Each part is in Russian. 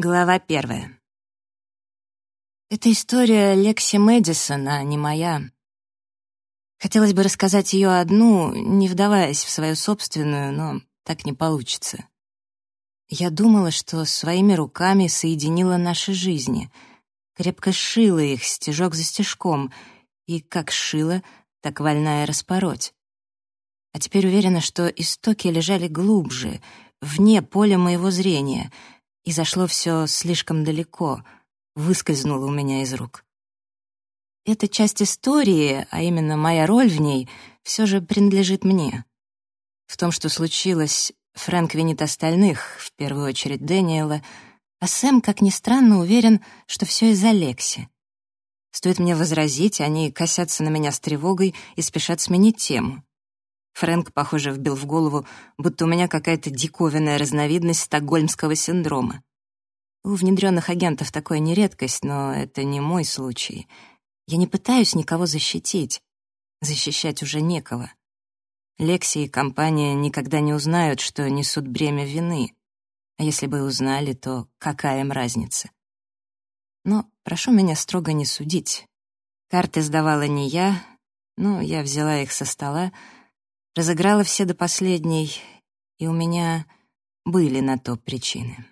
Глава 1. Это история Лекси Мэдисон, а не моя. Хотелось бы рассказать ее одну, не вдаваясь в свою собственную, но так не получится. Я думала, что своими руками соединила наши жизни, крепко сшила их стежок за стежком, и как сшила, так вольна и распороть. А теперь уверена, что истоки лежали глубже, вне поля моего зрения — и зашло все слишком далеко, выскользнуло у меня из рук. Эта часть истории, а именно моя роль в ней, все же принадлежит мне. В том, что случилось, Фрэнк винит остальных, в первую очередь Дэниела, а Сэм, как ни странно, уверен, что все из-за Лекси. Стоит мне возразить, они косятся на меня с тревогой и спешат сменить тему. Фрэнк, похоже, вбил в голову, будто у меня какая-то диковинная разновидность стокгольмского синдрома. У внедренных агентов такое не редкость, но это не мой случай. Я не пытаюсь никого защитить. Защищать уже некого. Лекси и компания никогда не узнают, что несут бремя вины. А если бы узнали, то какая им разница? Но прошу меня строго не судить. Карты сдавала не я, но я взяла их со стола, разыграла все до последней, и у меня были на то причины.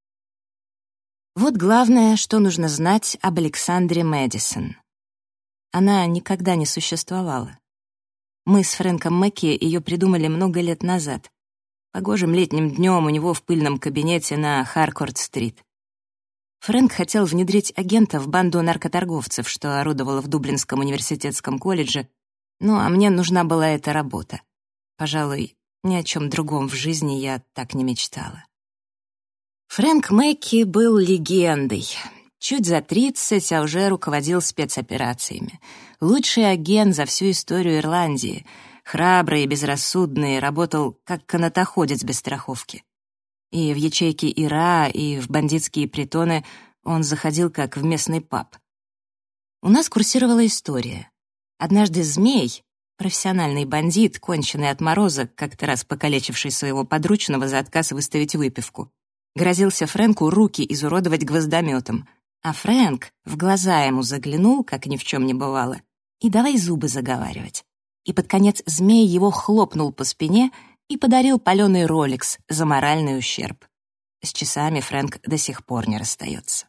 Вот главное, что нужно знать об Александре Мэдисон. Она никогда не существовала. Мы с Фрэнком Мэкки ее придумали много лет назад, погожим летним днем у него в пыльном кабинете на Харкорт-стрит. Фрэнк хотел внедрить агента в банду наркоторговцев, что орудовала в Дублинском университетском колледже, ну а мне нужна была эта работа. Пожалуй, ни о чем другом в жизни я так не мечтала. Фрэнк Мэкки был легендой. Чуть за 30, а уже руководил спецоперациями. Лучший агент за всю историю Ирландии. Храбрый и безрассудный, работал как канатоходец без страховки. И в ячейки ИРА, и в бандитские притоны он заходил как в местный паб. У нас курсировала история. Однажды Змей, профессиональный бандит, конченый отморозок, как-то раз покалечивший своего подручного за отказ выставить выпивку, грозился Фрэнку руки изуродовать гвоздометом, а Фрэнк в глаза ему заглянул, как ни в чем не бывало, и давай зубы заговаривать. И под конец Змей его хлопнул по спине и подарил палёный роликс за моральный ущерб. С часами Фрэнк до сих пор не расстается.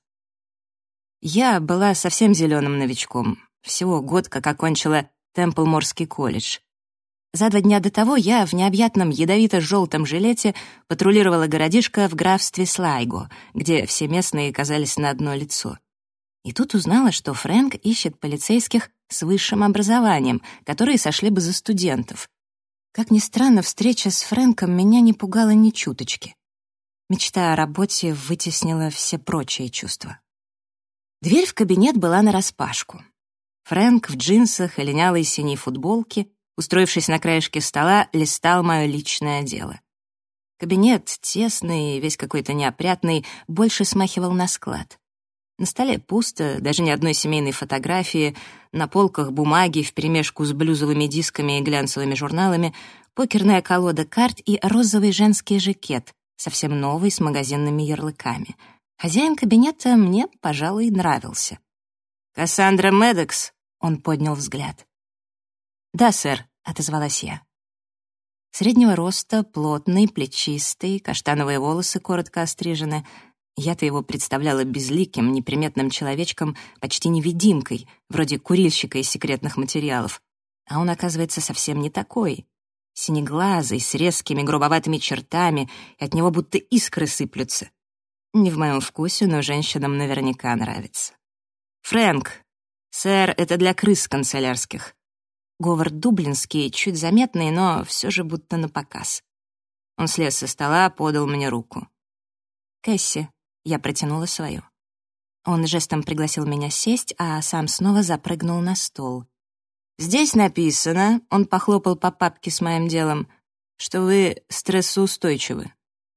Я была совсем зеленым новичком, всего год как окончила Темплморский колледж. За 2 дня до того я в необъятном ядовито-желтом жилете патрулировала городишко в графстве Слайго, где все местные казались на одно лицо. И тут узнала, что Фрэнк ищет полицейских с высшим образованием, которые сошли бы за студентов. Как ни странно, встреча с Фрэнком меня не пугала ни чуточки. Мечта о работе вытеснила все прочие чувства. Дверь в кабинет была нараспашку. Фрэнк в джинсах и линялой синей футболке, устроившись на краешке стола, листал мое личное дело. Кабинет, тесный, весь какой-то неопрятный, больше смахивал на склад. На столе пусто, даже ни одной семейной фотографии, на полках бумаги вперемешку с блюзовыми дисками и глянцевыми журналами, покерная колода карт и розовый женский жакет, совсем новый, с магазинными ярлыками. Хозяин кабинета мне, пожалуй, нравился. «Кассандра Медекс?» — он поднял взгляд. «Да, сэр», — отозвалась я. Среднего роста, плотный, плечистый, каштановые волосы коротко острижены. Я-то его представляла безликим, неприметным человечком, почти невидимкой, вроде курильщика из секретных материалов. А он, оказывается, совсем не такой. Синеглазый, с резкими грубоватыми чертами, и от него будто искры сыплются. Не в моем вкусе, но женщинам наверняка нравится. «Фрэнк, сэр, это для крыс канцелярских». Говор дублинский, чуть заметный, но все же будто напоказ. Он слез со стола, подал мне руку. «Кэсси», — я протянула свою. Он жестом пригласил меня сесть, а сам снова запрыгнул на стол. «Здесь написано», — он похлопал по папке с моим делом, «что вы стрессоустойчивы».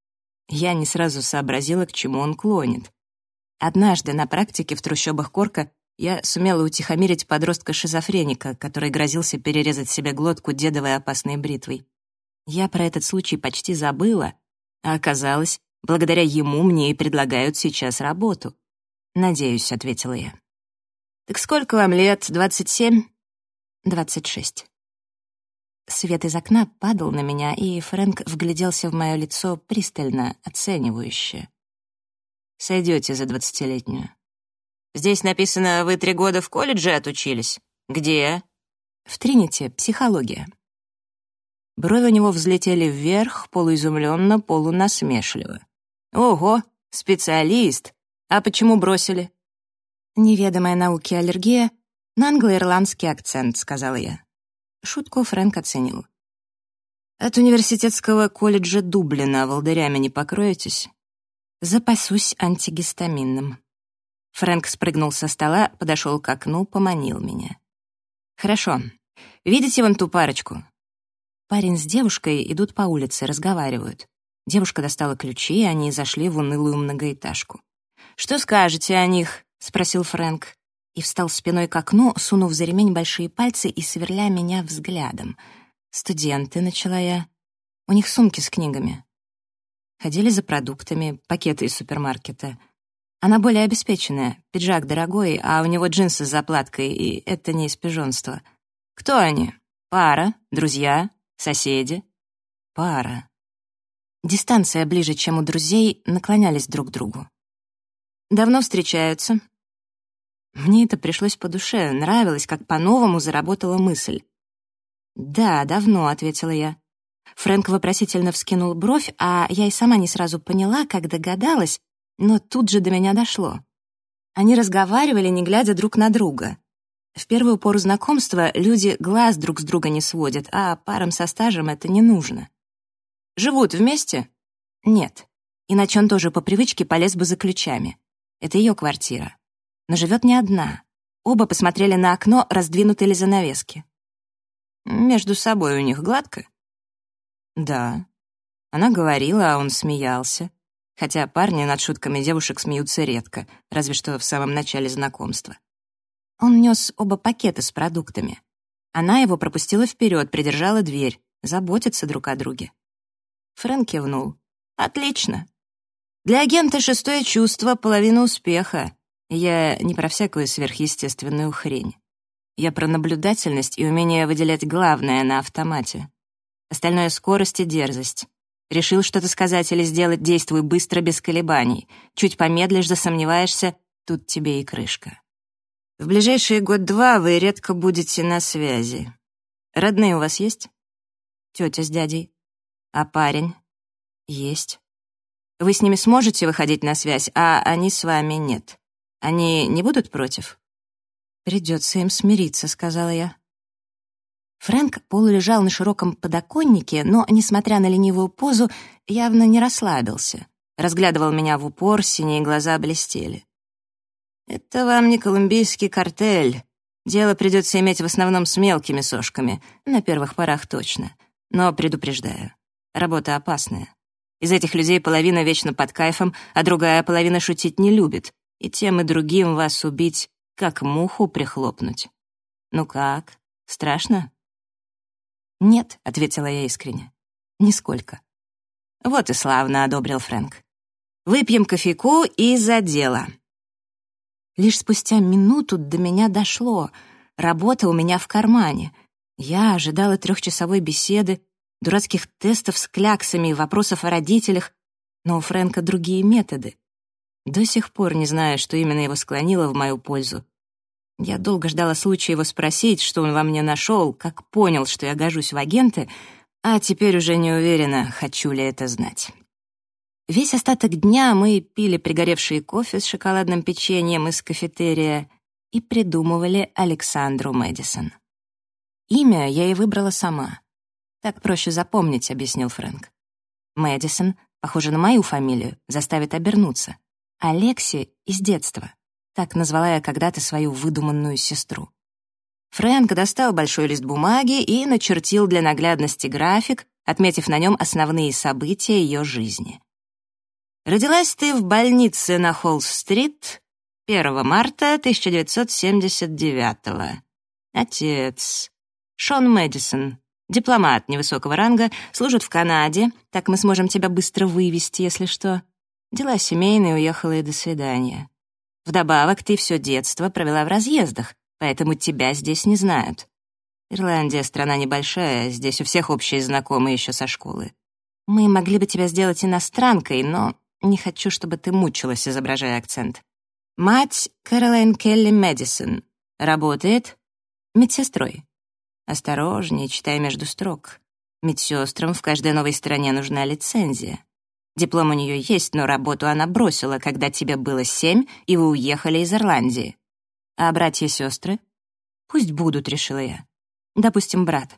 Я не сразу сообразила, к чему он клонит. Однажды на практике в трущобах Корка я сумела утихомирить подростка-шизофреника, который грозился перерезать себе глотку дедовой опасной бритвой. Я про этот случай почти забыла, а оказалось, Благодаря ему мне и предлагают сейчас работу. «Надеюсь», — ответила я. «Так сколько вам лет? 27?» «26». Свет из окна падал на меня, и Фрэнк вгляделся в мое лицо пристально, оценивающе. «Сойдете за 20-летнюю». «Здесь написано, вы 3 года в колледже отучились. Где?» «В Тринити, психология». Брови у него взлетели вверх, полуизумленно, полунасмешливо. «Ого, специалист! А почему бросили?» «Неведомая науке аллергия на англо-ирландский акцент», — сказала я. Шутку Фрэнк оценил. «От университетского колледжа Дублина волдырями не покроетесь?» «Запасусь антигистаминным». Фрэнк спрыгнул со стола, подошел к окну, поманил меня. «Хорошо. Видите вон ту парочку?» Парень с девушкой идут по улице, разговаривают. Девушка достала ключи, и они зашли в унылую многоэтажку. «Что скажете о них?» — спросил Фрэнк. И встал спиной к окну, сунув за ремень большие пальцы и сверля меня взглядом. «Студенты», — начала я. «У них сумки с книгами». Ходили за продуктами, пакеты из супермаркета. Она более обеспеченная, пиджак дорогой, а у него джинсы с заплаткой, и это не из пижонства. «Кто они? Пара? Друзья? Соседи?» «Пара». Дистанция ближе, чем у друзей, наклонялись друг к другу. «Давно встречаются?» Мне это пришлось по душе, нравилось, как по-новому заработала мысль. «Да, давно», — ответила я. Фрэнк вопросительно вскинул бровь, а я и сама не сразу поняла, как догадалась, но тут же до меня дошло. Они разговаривали, не глядя друг на друга. В первую пору знакомства люди глаз друг с друга не сводят, а парам со стажем это не нужно. «Живут вместе?» «Нет. Иначе он тоже по привычке полез бы за ключами. Это ее квартира. Но живет не одна. Оба посмотрели на окно, раздвинутые ли занавески. Между собой у них гладко?» «Да». Она говорила, а он смеялся. Хотя парни над шутками девушек смеются редко, разве что в самом начале знакомства. Он нес оба пакета с продуктами. Она его пропустила вперед, придержала дверь, заботятся друг о друге. Фрэнк кивнул. «Отлично. Для агента 6-е чувство — половина успеха. Я не про всякую сверхъестественную хрень. Я про наблюдательность и умение выделять главное на автомате. Остальное — скорость и дерзость. Решил что-то сказать или сделать — действуй быстро, без колебаний. Чуть помедлишь, засомневаешься — тут тебе и крышка. В ближайшие 1-2 вы редко будете на связи. Родные у вас есть?» «Тетя с дядей». «А парень?» «Есть». «Вы с ними сможете выходить на связь, а они с вами нет? Они не будут против?» «Придется им смириться», — сказала я. Фрэнк полулежал на широком подоконнике, но, несмотря на ленивую позу, явно не расслабился. Разглядывал меня в упор, синие глаза блестели. «Это вам не колумбийский картель. Дело придется иметь в основном с мелкими сошками, на первых порах точно. Но предупреждаю, работа опасная. Из этих людей половина вечно под кайфом, а другая половина шутить не любит, и тем и другим вас убить, как муху прихлопнуть. Ну как, страшно?» «Нет», — ответила я искренне, — «нисколько». «Вот и славно», — одобрил Фрэнк. «Выпьем кофейку и за дело». Лишь спустя минуту до меня дошло. Работа у меня в кармане. Я ожидала 3-часовой беседы, дурацких тестов с кляксами и вопросов о родителях, но у Фрэнка другие методы. До сих пор не знаю, что именно его склонило в мою пользу. Я долго ждала случая его спросить, что он во мне нашел, как понял, что я гожусь в агенты, а теперь уже не уверена, хочу ли это знать. Весь остаток дня мы пили пригоревший кофе с шоколадным печеньем из кафетерия и придумывали Александру Мэдисон. Имя я ей выбрала сама. «Так проще запомнить», — объяснил Фрэнк. «Мэдисон, похоже на мою фамилию, заставит обернуться. А Лекси — из детства». Так назвала я когда-то свою выдуманную сестру. Фрэнк достал большой лист бумаги и начертил для наглядности график, отметив на нем основные события ее жизни. «Родилась ты в больнице на Холл-стрит 1 марта 1979-го. Отец Шон Мэдисон, дипломат невысокого ранга, служит в Канаде, так мы сможем тебя быстро вывести, если что. Дела семейные, уехала и до свидания. Вдобавок, ты все детство провела в разъездах, поэтому тебя здесь не знают. Ирландия — страна небольшая, здесь у всех общие знакомые еще со школы. Мы могли бы тебя сделать иностранкой, но не хочу, чтобы ты мучилась, изображая акцент. Мать — Кэролайн Келли Мэдисон. Работает медсестрой. Осторожнее, читай между строк. Медсестрам в каждой новой стране нужна лицензия. Диплом у нее есть, но работу она бросила, когда тебе было 7, и вы уехали из Ирландии. А братья-сестры? Пусть будут, решила я. Допустим, брат.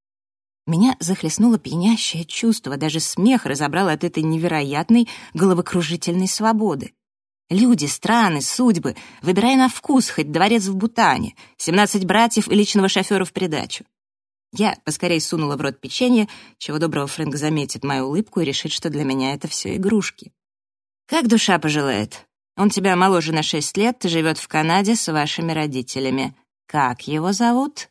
Меня захлестнуло пьянящее чувство, даже смех разобрал от этой невероятной головокружительной свободы. Люди, страны, судьбы, выбирай на вкус, хоть дворец в Бутане, 17 братьев и личного шофера в придачу. Я поскорей сунула в рот печенье, чего доброго Фрэнк заметит мою улыбку и решит, что для меня это все игрушки. Как душа пожелает. Он тебя моложе на 6 лет, живет в Канаде с вашими родителями. Как его зовут?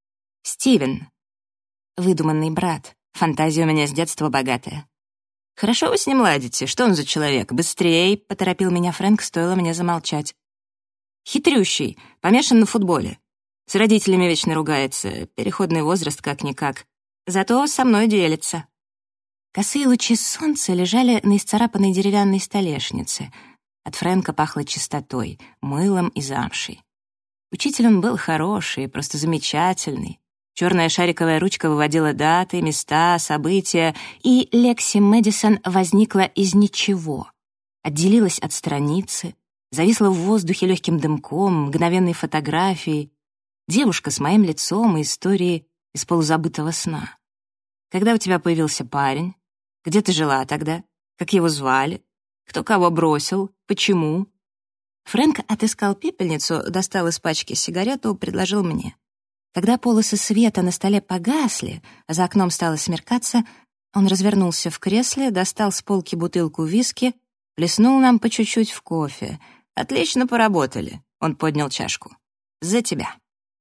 Стивен. Выдуманный брат. Фантазия у меня с детства богатая. «Хорошо вы с ним ладите. Что он за человек? Быстрей!» — поторопил меня Фрэнк, стоило мне замолчать. «Хитрющий, помешан на футболе. С родителями вечно ругается, переходный возраст как-никак. Зато со мной делится». Косые лучи солнца лежали на исцарапанной деревянной столешнице. От Фрэнка пахло чистотой, мылом и замшей. Учитель он был хороший, просто замечательный. Черная шариковая ручка выводила даты, места, события, и Лекси Мэдисон возникла из ничего. Отделилась от страницы, зависла в воздухе легким дымком, мгновенной фотографией. Девушка с моим лицом и историей из полузабытого сна. Когда у тебя появился парень? Где ты жила тогда? Как его звали? Кто кого бросил? Почему? Фрэнк отыскал пепельницу, достал из пачки сигарету, предложил мне. Когда полосы света на столе погасли, а за окном стало смеркаться, он развернулся в кресле, достал с полки бутылку виски, плеснул нам по чуть-чуть в кофе. «Отлично поработали», — он поднял чашку. «За тебя».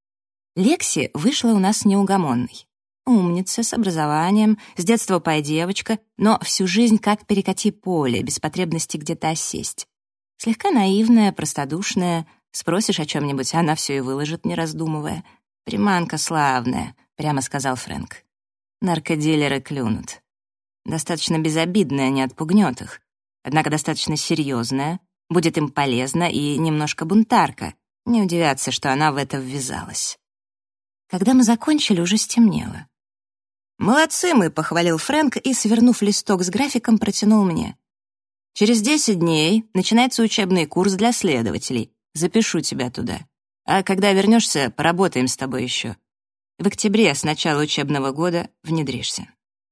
Лекси вышла у нас неугомонной. Умница, с образованием, с детства пай-девочка, но всю жизнь как перекати поле, без потребности где-то осесть. Слегка наивная, простодушная, спросишь о чем-нибудь, она все и выложит, не раздумывая. «Приманка славная», — прямо сказал Фрэнк. «Наркодилеры клюнут. Достаточно безобидная, не отпугнет их. Однако достаточно серьезная, будет им полезна и немножко бунтарка. Не удивятся, что она в это ввязалась». Когда мы закончили, уже стемнело. «Молодцы мы», — похвалил Фрэнк и, свернув листок с графиком, протянул мне. «Через 10 дней начинается учебный курс для следователей. Запишу тебя туда. А когда вернешься, поработаем с тобой еще. В октябре, с начала учебного года, внедришься».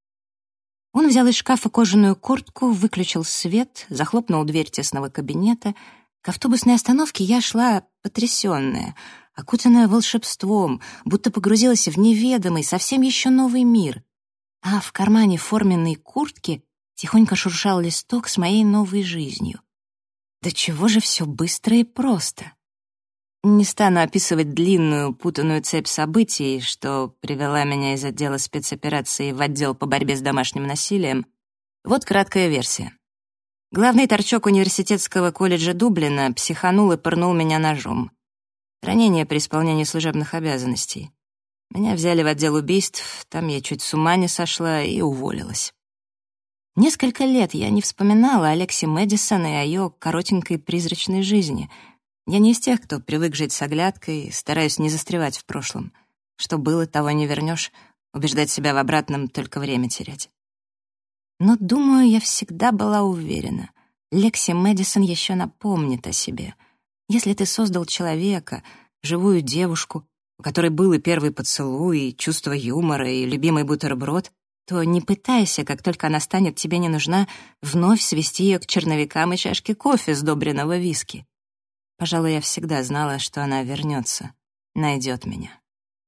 Он взял из шкафа кожаную куртку, выключил свет, захлопнул дверь тесного кабинета. К автобусной остановке я шла потрясенная, окутанная волшебством, будто погрузилась в неведомый, совсем еще новый мир. А в кармане форменной куртки тихонько шуршал листок с моей новой жизнью. Да чего же все быстро и просто. Не стану описывать длинную, путанную цепь событий, что привела меня из отдела спецопераций в отдел по борьбе с домашним насилием. Вот краткая версия. Главный торчок университетского колледжа Дублина психанул и пырнул меня ножом. Ранение при исполнении служебных обязанностей. Меня взяли в отдел убийств, там я чуть с ума не сошла и уволилась. Несколько лет я не вспоминала о Лекси Мэдисон и о ее коротенькой призрачной жизни. Я не из тех, кто привык жить с оглядкой, стараюсь не застревать в прошлом. Что было, того не вернешь, убеждать себя в обратном — только время терять. Но, думаю, я всегда была уверена. Лекси Мэдисон еще напомнит о себе. Если ты создал человека, живую девушку, у которой был и первый поцелуй, и чувство юмора, и любимый бутерброд, то не пытайся, как только она станет тебе не нужна, вновь свести ее к черновикам и чашке кофе, сдобренного виски. Пожалуй, я всегда знала, что она вернется, найдет меня.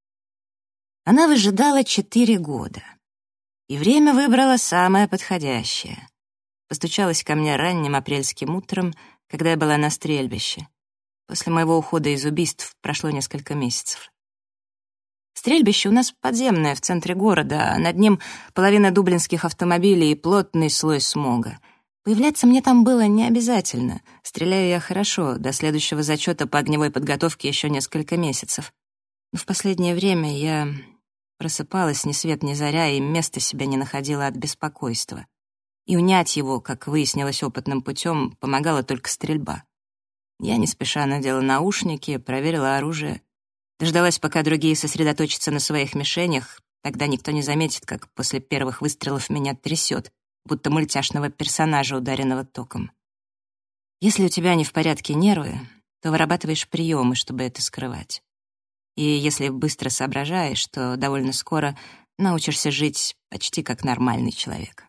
Она выжидала 4 года. И время выбрала самое подходящее. Постучалась ко мне ранним апрельским утром, когда я была на стрельбище. После моего ухода из убийств прошло несколько месяцев. Стрельбище у нас подземное, в центре города, а над ним половина дублинских автомобилей и плотный слой смога. Появляться мне там было не обязательно. Стреляю я хорошо, до следующего зачета по огневой подготовке еще несколько месяцев. Но в последнее время я просыпалась ни свет ни заря и места себя не находила от беспокойства. И унять его, как выяснилось опытным путем, помогала только стрельба. Я не спеша надела наушники, проверила оружие, дождалась, пока другие сосредоточатся на своих мишенях, тогда никто не заметит, как после первых выстрелов меня трясет, будто мультяшного персонажа, ударенного током. Если у тебя не в порядке нервы, то вырабатываешь приемы, чтобы это скрывать. И если быстро соображаешь, то довольно скоро научишься жить почти как нормальный человек.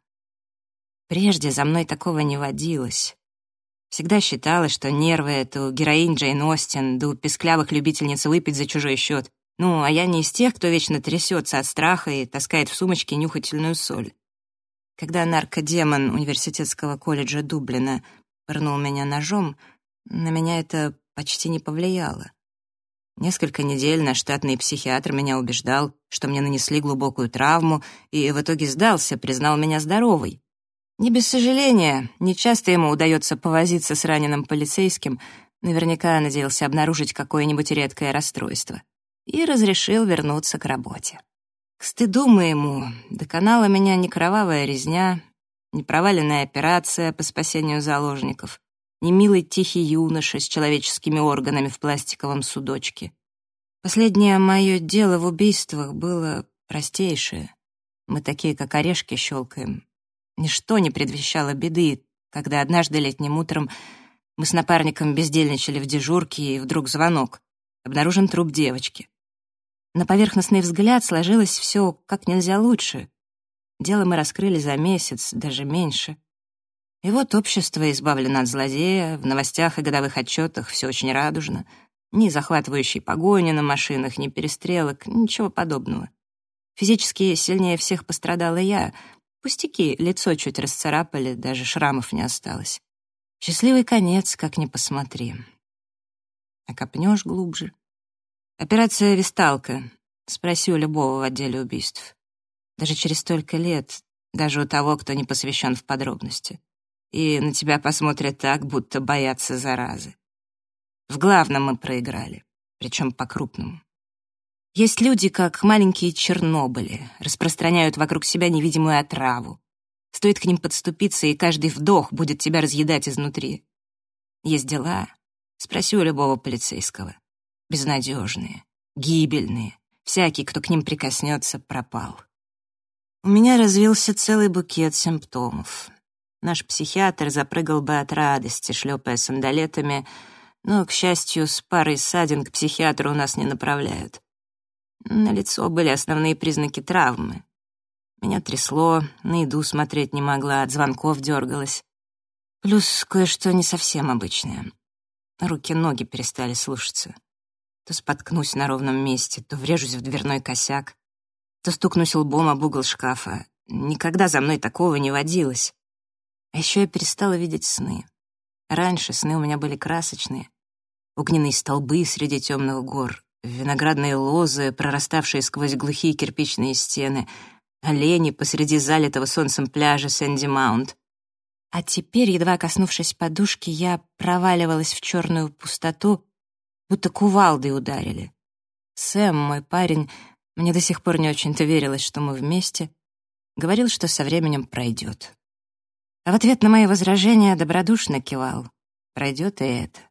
Прежде за мной такого не водилось. Всегда считала, что нервы — это у героинь Джейн Остин, да у песклявых любительниц выпить за чужой счет. Ну, а я не из тех, кто вечно трясется от страха и таскает в сумочке нюхательную соль. Когда наркодемон университетского колледжа Дублина пырнул меня ножом, на меня это почти не повлияло. Несколько недель наш штатный психиатр меня убеждал, что мне нанесли глубокую травму, и в итоге сдался, признал меня здоровой. Не без сожаления, нечасто ему удается повозиться с раненым полицейским, наверняка надеялся обнаружить какое-нибудь редкое расстройство, и разрешил вернуться к работе. К стыду моему доконала меня не кровавая резня, не проваленная операция по спасению заложников, не милый тихий юноша с человеческими органами в пластиковом судочке. Последнее мое дело в убийствах было простейшее. Мы такие, как орешки, щелкаем. Ничто не предвещало беды, когда однажды летним утром мы с напарником бездельничали в дежурке, и вдруг звонок. Обнаружен труп девочки. На поверхностный взгляд сложилось все как нельзя лучше. Дело мы раскрыли за месяц, даже меньше. И вот общество избавлено от злодея, в новостях и годовых отчетах все очень радужно. Ни захватывающей погони на машинах, ни перестрелок, ничего подобного. Физически сильнее всех пострадала я. Пустяки, лицо чуть расцарапали, даже шрамов не осталось. Счастливый конец, как ни посмотри. А копнешь глубже. Операция «Висталка». Спроси у любого в отделе убийств. Даже через столько лет, даже у того, кто не посвящен в подробности. И на тебя посмотрят так, будто боятся заразы. В главном мы проиграли, причем по-крупному. Есть люди, как маленькие Чернобыли, распространяют вокруг себя невидимую отраву. Стоит к ним подступиться, и каждый вдох будет тебя разъедать изнутри. Есть дела, спроси у любого полицейского. Безнадежные, гибельные. Всякий, кто к ним прикоснется, пропал. У меня развился целый букет симптомов. Наш психиатр запрыгал бы от радости, шлепая сандалетами, но, к счастью, с парой ссадин к психиатру у нас не направляют. На лицо были основные признаки травмы. Меня трясло, на еду смотреть не могла, от звонков дергалась. Плюс кое-что не совсем обычное. Руки-ноги перестали слушаться. То споткнусь на ровном месте, то врежусь в дверной косяк, то стукнусь лбом об угол шкафа. Никогда за мной такого не водилось. А еще я перестала видеть сны. Раньше сны у меня были красочные. Огненные столбы среди темных гор, виноградные лозы, прораставшие сквозь глухие кирпичные стены, олени посреди залитого солнцем пляжа Сэнди-Маунт. А теперь, едва коснувшись подушки, я проваливалась в черную пустоту, будто кувалдой ударили. Сэм, мой парень, мне до сих пор не очень-то верилось, что мы вместе, говорил, что со временем пройдет. А в ответ на мои возражения добродушно кивал. Пройдет и это.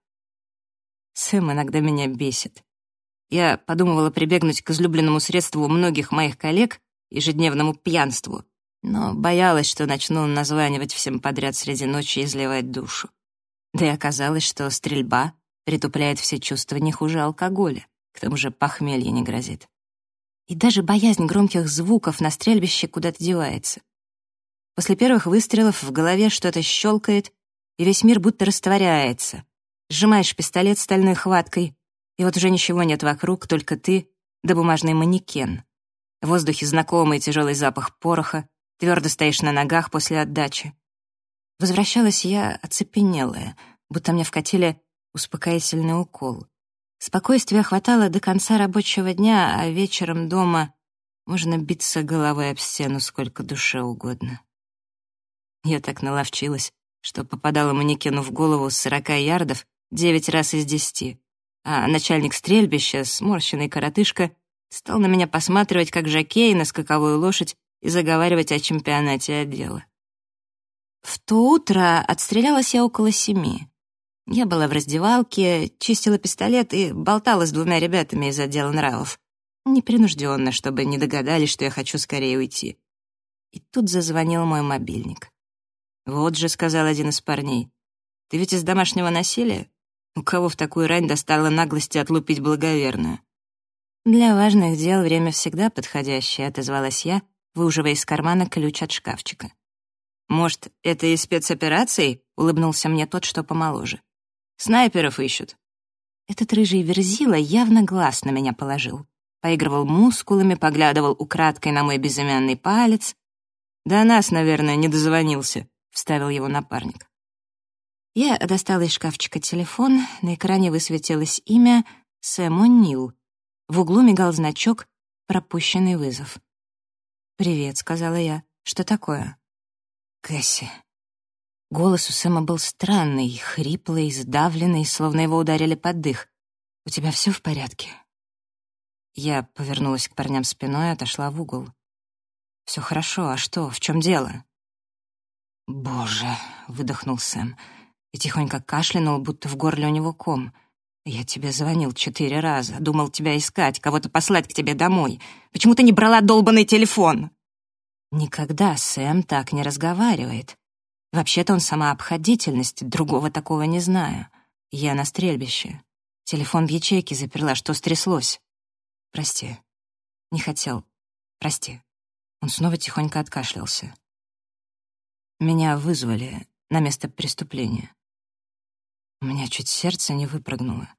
Сэм иногда меня бесит. Я подумывала прибегнуть к излюбленному средству многих моих коллег — ежедневному пьянству, но боялась, что начну названивать всем подряд среди ночи и изливать душу. Да и оказалось, что стрельба притупляет все чувства не хуже алкоголя, к тому же похмелье не грозит. И даже боязнь громких звуков на стрельбище куда-то девается. После первых выстрелов в голове что-то щелкает, и весь мир будто растворяется. Сжимаешь пистолет стальной хваткой, и вот уже ничего нет вокруг, только ты да бумажный манекен. В воздухе знакомый тяжелый запах пороха, твердо стоишь на ногах после отдачи. Возвращалась я оцепенелая, будто мне вкатили успокоительный укол. Спокойствия хватало до конца рабочего дня, а вечером дома можно биться головой об стену сколько душе угодно. Я так наловчилась что попадало манекену в голову с 40 ярдов 9 раз из 10, а начальник стрельбища, сморщенный коротышка, стал на меня посматривать как жокей на скаковую лошадь и заговаривать о чемпионате отдела. В то утро отстрелялась я около 7. Я была в раздевалке, чистила пистолет и болтала с 2 ребятами из отдела нравов. Непринужденно, чтобы не догадались, что я хочу скорее уйти. И тут зазвонил мой мобильник. «Вот же», — сказал один из парней, — «ты ведь из домашнего насилия? У кого в такую рань достало наглости отлупить благоверную?» «Для важных дел время всегда подходящее», — отозвалась я, выуживая из кармана ключ от шкафчика. «Может, это из спецопераций?» — улыбнулся мне тот, что помоложе. «Снайперов ищут». Этот рыжий верзила явно глаз на меня положил. Поигрывал мускулами, поглядывал украдкой на мой безымянный палец. «До нас, наверное, не дозвонился», — вставил его напарник. Я достала из шкафчика телефон, на экране высветилось имя Сэм О'Нил. В углу мигал значок «Пропущенный вызов». «Привет», — сказала я. «Что такое?» «Кэсси». Голос у Сэма был странный, хриплый, сдавленный, словно его ударили под дых. «У тебя все в порядке?» Я повернулась к парням спиной и отошла в угол. «Все хорошо, а что, в чем дело?» «Боже», — выдохнул Сэм и тихонько кашлянул, будто в горле у него ком. «Я тебе звонил 4 раза, думал тебя искать, кого-то послать к тебе домой. Почему ты не брала долбанный телефон?» Никогда Сэм так не разговаривает. Вообще-то он сама обходительность, другого такого не знаю. Я на стрельбище. Телефон в ячейке заперла, что стряслось? Прости. Не хотел. Прости. Он снова тихонько откашлялся. Меня вызвали на место преступления. У меня чуть сердце не выпрыгнуло.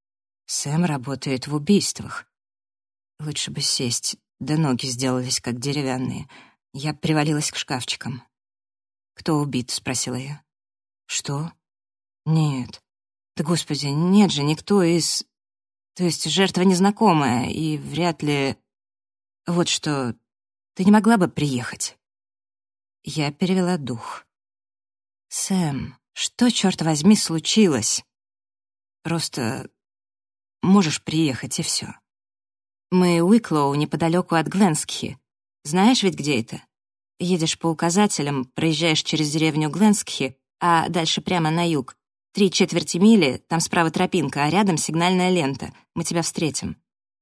Сэм работает в убийствах. Лучше бы сесть, да ноги сделались как деревянные. Я привалилась к шкафчикам. «Кто убит?» — спросила я. «Что?» «Нет. Да, господи, нет же, никто из... То есть жертва незнакомая, и вряд ли... Вот что, ты не могла бы приехать?» Я перевела дух. «Сэм, что, черт возьми, случилось?» «Просто можешь приехать, и все. Мы Уиклоу, неподалеку от Гленскхи. Знаешь ведь, где это? Едешь по указателям, проезжаешь через деревню Гленскхи, а дальше прямо на юг. 3/4 мили, там справа тропинка, а рядом сигнальная лента. Мы тебя встретим».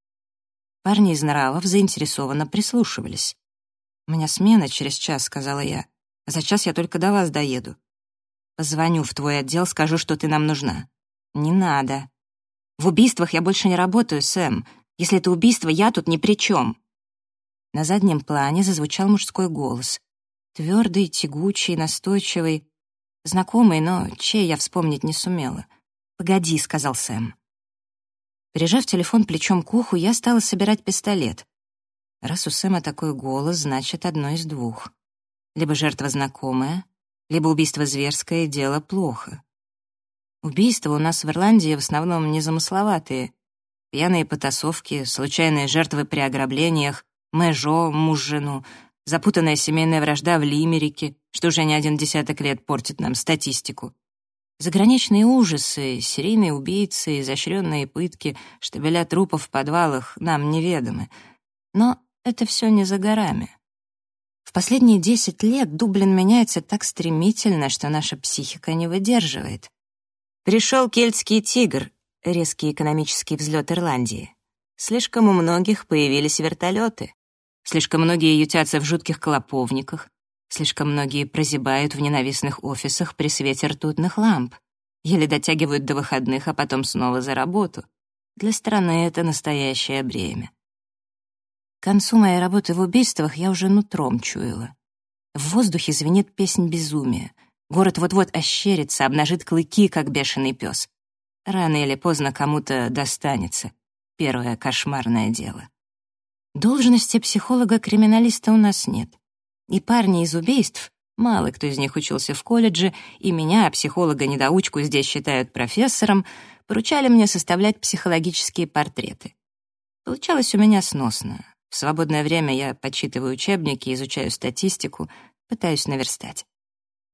Парни из нравов заинтересованно прислушивались. «У меня смена через час», — сказала я. «А за час я только до вас доеду. Позвоню в твой отдел, скажу, что ты нам нужна». «Не надо. В убийствах я больше не работаю, Сэм. Если это убийство, я тут ни при чем». На заднем плане зазвучал мужской голос. Твердый, тягучий, настойчивый. Знакомый, но чей я вспомнить не сумела. «Погоди», — сказал Сэм. Прижав телефон плечом к уху, я стала собирать пистолет. Раз у Сэма такой голос, значит, одно из двух. Либо жертва знакомая, либо убийство зверское, дело плохо. Убийства у нас в Ирландии в основном незамысловатые. Пьяные потасовки, случайные жертвы при ограблениях, мэжо, муж-жену, запутанная семейная вражда в Лимерике, что уже не 10 лет портит нам статистику. Заграничные ужасы, серийные убийцы, изощренные пытки, штабеля трупов в подвалах нам неведомы. Но это все не за горами. В последние 10 лет Дублин меняется так стремительно, что наша психика не выдерживает. Пришел кельтский тигр, резкий экономический взлет Ирландии. Слишком у многих появились вертолеты. Слишком многие ютятся в жутких клоповниках. Слишком многие прозябают в ненавистных офисах при свете ртутных ламп. Еле дотягивают до выходных, а потом снова за работу. Для страны это настоящее бремя. К концу моей работы в убийствах я уже нутром чуяла. В воздухе звенит песнь безумия. Город вот-вот ощерится, обнажит клыки, как бешеный пес. Рано или поздно кому-то достанется. Первое кошмарное дело. Должности психолога-криминалиста у нас нет. И парни из убийств, мало кто из них учился в колледже, и меня, психолога-недоучку, здесь считают профессором, поручали мне составлять психологические портреты. Получалось у меня сносно. В свободное время я почитываю учебники, изучаю статистику, пытаюсь наверстать.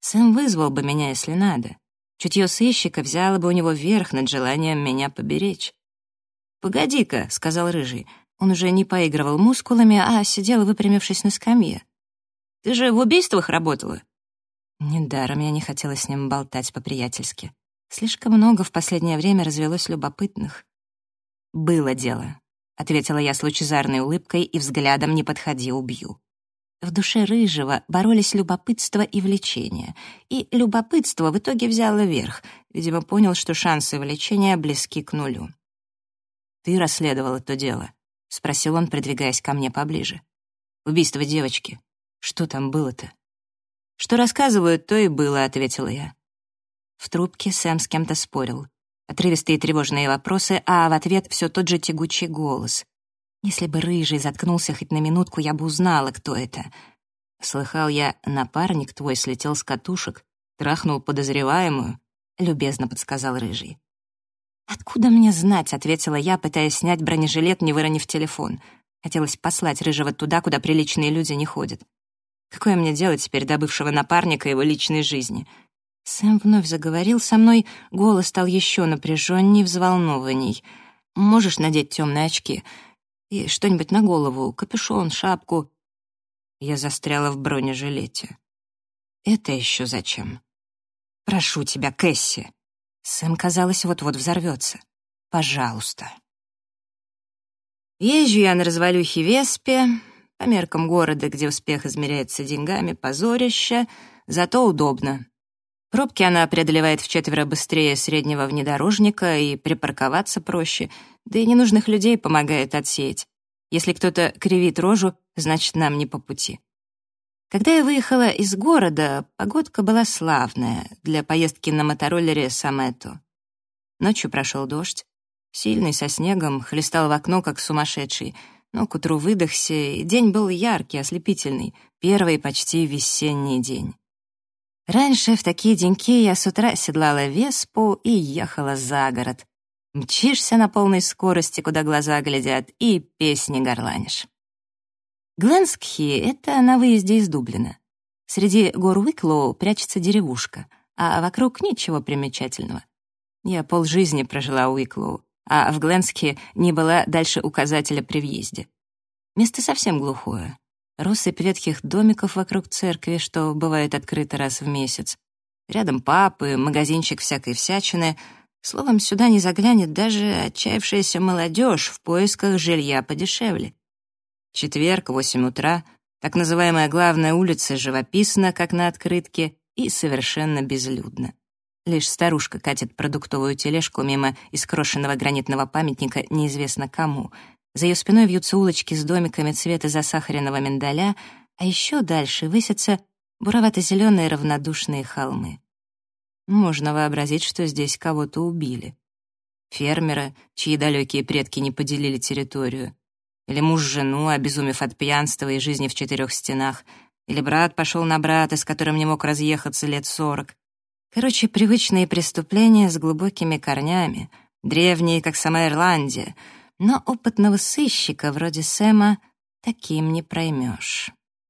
Сэм вызвал бы меня, если надо. Чутье сыщика взяло бы у него верх над желанием меня поберечь. «Погоди-ка», — сказал Рыжий. Он уже не поигрывал мускулами, а сидел, выпрямившись на скамье. «Ты же в убийствах работала?» Недаром я не хотела с ним болтать по-приятельски. Слишком много в последнее время развелось любопытных. «Было дело», — ответила я с лучезарной улыбкой и взглядом «не подходи, убью». В душе Рыжего боролись любопытство и влечение, и любопытство в итоге взяло верх, видимо, понял, что шансы влечения близки к нулю. «Ты расследовала то дело?» — спросил он, придвигаясь ко мне поближе. «Убийство девочки. Что там было-то?» «Что рассказывают, то и было», — ответила я. В трубке Сэм с кем-то спорил. Отрывистые тревожные вопросы, а в ответ все тот же тягучий голос. Если бы Рыжий заткнулся хоть на минутку, я бы узнала, кто это. Слыхал я, напарник твой слетел с катушек, трахнул подозреваемую, — любезно подсказал Рыжий. «Откуда мне знать?» — ответила я, пытаясь снять бронежилет, не выронив телефон. Хотелось послать Рыжего туда, куда приличные люди не ходят. Какое мне дело теперь до бывшего напарника его личной жизни? Сэм вновь заговорил со мной, голос стал еще напряженней, взволнованней. «Можешь надеть темные очки? И что-нибудь на голову, капюшон, шапку?» Я застряла в бронежилете. «Это еще зачем?» «Прошу тебя, Кэсси!» Сэм, казалось, вот-вот взорвется. «Пожалуйста!» Езжу я на развалюхе Веспе, по меркам города, где успех измеряется деньгами, позорище, зато удобно. Пробки она преодолевает вчетверо быстрее среднего внедорожника, и припарковаться проще, да и ненужных людей помогает отсеять. Если кто-то кривит рожу, значит, нам не по пути. Когда я выехала из города, погодка была славная, для поездки на мотороллере самое то. Ночью прошел дождь, сильный, со снегом, хлестал в окно, как сумасшедший, но к утру выдохся, и день был яркий, ослепительный, первый почти весенний день. Раньше в такие деньки я с утра седлала Веспу и ехала за город. Мчишься на полной скорости, куда глаза глядят, и песни горланишь. Гленскхи — это на выезде из Дублина. Среди гор Уиклоу прячется деревушка, а вокруг ничего примечательного. Я полжизни прожила у Уиклоу, а в Гленскхи не была дальше указателя при въезде. Место совсем глухое. Россыпь редких домиков вокруг церкви, что бывает открыто раз в месяц. Рядом пабы, магазинчик всякой всячины. Словом, сюда не заглянет даже отчаявшаяся молодежь в поисках жилья подешевле. Четверг, 8 утра, так называемая главная улица живописна, как на открытке, и совершенно безлюдна. Лишь старушка катит продуктовую тележку мимо искрошенного гранитного памятника неизвестно кому. За ее спиной вьются улочки с домиками цвета засахаренного миндаля, а еще дальше высятся буровато-зеленые равнодушные холмы. Можно вообразить, что здесь кого-то убили. Фермера, чьи далекие предки не поделили территорию. Или муж-жену, обезумев от пьянства и жизни в 4 стенах. Или брат пошел на брата, с которым не мог разъехаться лет 40. Короче, привычные преступления с глубокими корнями, древние, как сама Ирландия, но опытного сыщика вроде Сэма таким не проймешь.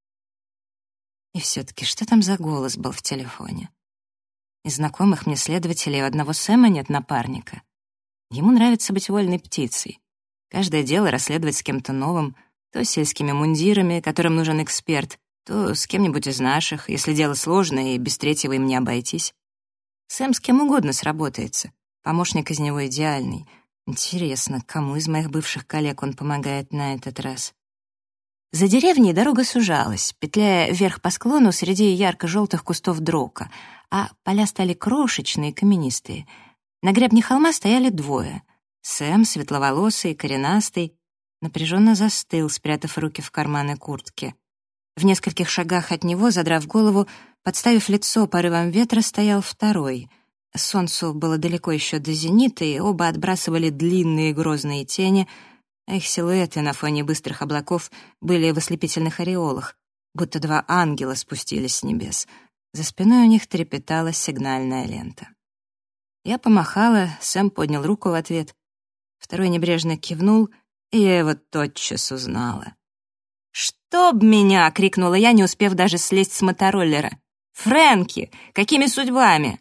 И все-таки, что там за голос был в телефоне? Из знакомых мне следователей у одного Сэма нет напарника. Ему нравится быть вольной птицей. Каждое дело расследовать с кем-то новым, то с сельскими мундирами, которым нужен эксперт, то с кем-нибудь из наших, если дело сложное и без третьего им не обойтись. Сэм с кем угодно сработается. Помощник из него идеальный. Интересно, кому из моих бывших коллег он помогает на этот раз? За деревней дорога сужалась, петляя вверх по склону среди ярко-желтых кустов дрока, а поля стали крошечные, каменистые. На гребне холма стояли двое. Сэм, светловолосый, коренастый, напряженно застыл, спрятав руки в карманы куртки. В нескольких шагах от него, задрав голову, подставив лицо порывом ветра, стоял второй. Солнцу было далеко еще до зенита, и оба отбрасывали длинные грозные тени, а их силуэты на фоне быстрых облаков были в ослепительных ореолах, будто два ангела спустились с небес. За спиной у них трепетала сигнальная лента. Я помахала, Сэм поднял руку в ответ. Второй небрежно кивнул, и я его тотчас узнала. «Чтоб меня!» — крикнула я, не успев даже слезть с мотороллера. «Фрэнки! Какими судьбами?»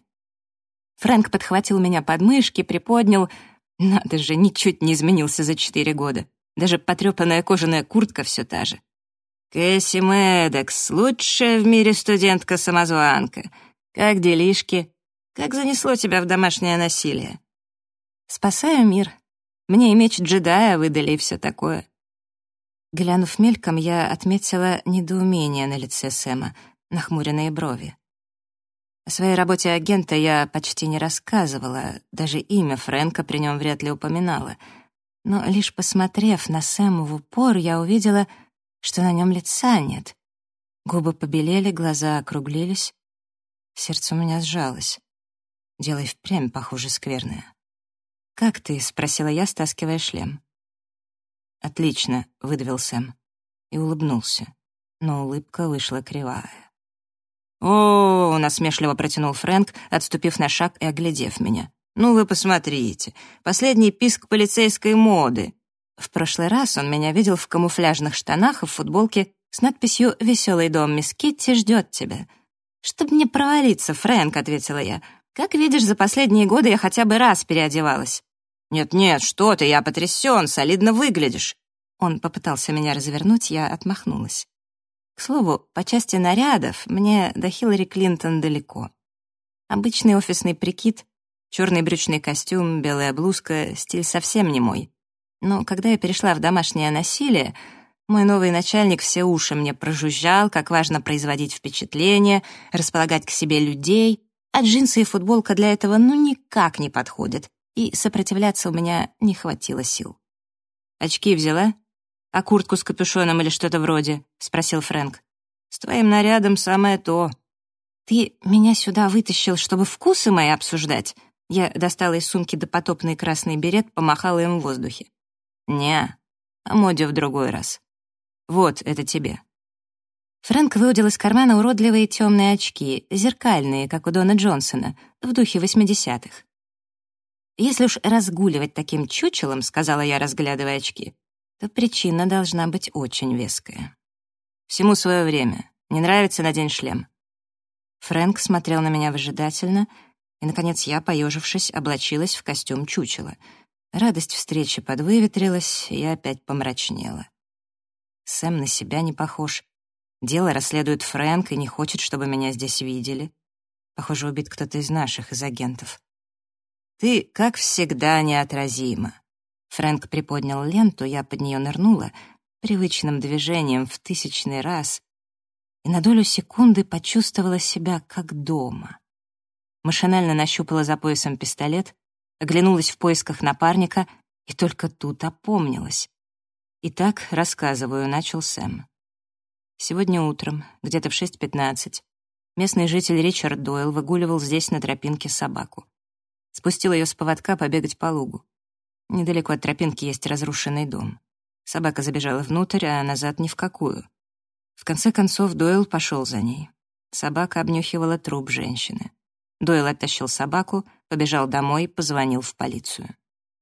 Фрэнк подхватил меня под мышки, приподнял. Надо же, ничуть не изменился за 4 года. Даже потрепанная кожаная куртка все та же. «Кэсси Мэддокс, лучшая в мире студентка-самозванка. Как делишки? Как занесло тебя в домашнее насилие?» «Спасаю мир. Мне и меч джедая выдали и все такое». Глянув мельком, я отметила недоумение на лице Сэма, нахмуренные брови. О своей работе агента я почти не рассказывала, даже имя Фрэнка при нем вряд ли упоминала. Но лишь посмотрев на Сэма в упор, я увидела, что на нем лица нет. Губы побелели, глаза округлились. Сердце у меня сжалось. Дело и впрямь, похоже, скверное. «Как ты?» — спросила я, стаскивая шлем. «Отлично», — выдавил Сэм и улыбнулся, но улыбка вышла кривая. «О!» — насмешливо протянул Фрэнк, отступив на шаг и оглядев меня. «Ну вы посмотрите, последний писк полицейской моды». В прошлый раз он меня видел в камуфляжных штанах и в футболке с надписью «Веселый дом мисс Китти ждет тебя». «Чтоб не провалиться, Фрэнк», — ответила я. «Как видишь, за последние годы я хотя бы раз переодевалась». «Нет-нет, что ты, я потрясен, солидно выглядишь». Он попытался меня развернуть, я отмахнулась. К слову, по части нарядов мне до Хиллари Клинтон далеко. Обычный офисный прикид, черный брючный костюм, белая блузка — стиль совсем не мой. Но когда я перешла в домашнее насилие, мой новый начальник все уши мне прожужжал, как важно производить впечатление, располагать к себе людей, а джинсы и футболка для этого никак не подходят, и сопротивляться у меня не хватило сил. «Очки взяла? А куртку с капюшоном или что-то вроде?» — спросил Фрэнк. «С твоим нарядом самое то». «Ты меня сюда вытащил, чтобы вкусы мои обсуждать?» Я достала из сумки допотопный красный берет, помахала им в воздухе. «Не, о моде в другой раз. Вот, это тебе». Фрэнк выудил из кармана уродливые темные очки, зеркальные, как у Дона Джонсона, в духе 80-х. «Если уж разгуливать таким чучелом, — сказала я, разглядывая очки, — то причина должна быть очень веская. Всему свое время. Не нравится — надень шлем». Фрэнк смотрел на меня выжидательно, и, наконец, я, поежившись, облачилась в костюм чучела. Радость встречи подвыветрилась, и я опять помрачнела. Сэм на себя не похож. Дело расследует Фрэнк и не хочет, чтобы меня здесь видели. Похоже, убит кто-то из наших, из агентов. «Ты, как всегда, неотразима». Фрэнк приподнял ленту, я под нее нырнула, привычным движением в 1000-й раз, и на долю секунды почувствовала себя как дома. Машинально нащупала за поясом пистолет, оглянулась в поисках напарника и только тут опомнилась. «Итак, рассказываю», — начал Сэм. Сегодня утром, где-то в 6:15, местный житель Ричард Дойл выгуливал здесь на тропинке собаку. Спустил ее с поводка побегать по лугу. Недалеко от тропинки есть разрушенный дом. Собака забежала внутрь, а назад ни в какую. В конце концов Дойл пошел за ней. Собака обнюхивала труп женщины. Дойл оттащил собаку, побежал домой, позвонил в полицию.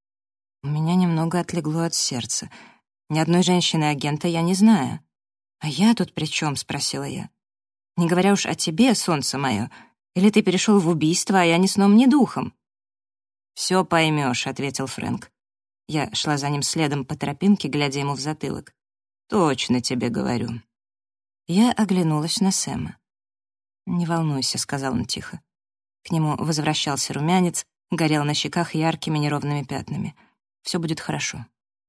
У меня немного отлегло от сердца. Ни одной женщины-агента я не знаю. «А я тут при чем?» — спросила я. «Не говоря уж о тебе, солнце мое, или ты перешел в убийство, а я ни сном, ни духом?» «Все поймешь», — ответил Фрэнк. Я шла за ним следом по тропинке, глядя ему в затылок. «Точно тебе говорю». Я оглянулась на Сэма. «Не волнуйся», — сказал он тихо. К нему возвращался румянец, горел на щеках яркими неровными пятнами. «Все будет хорошо».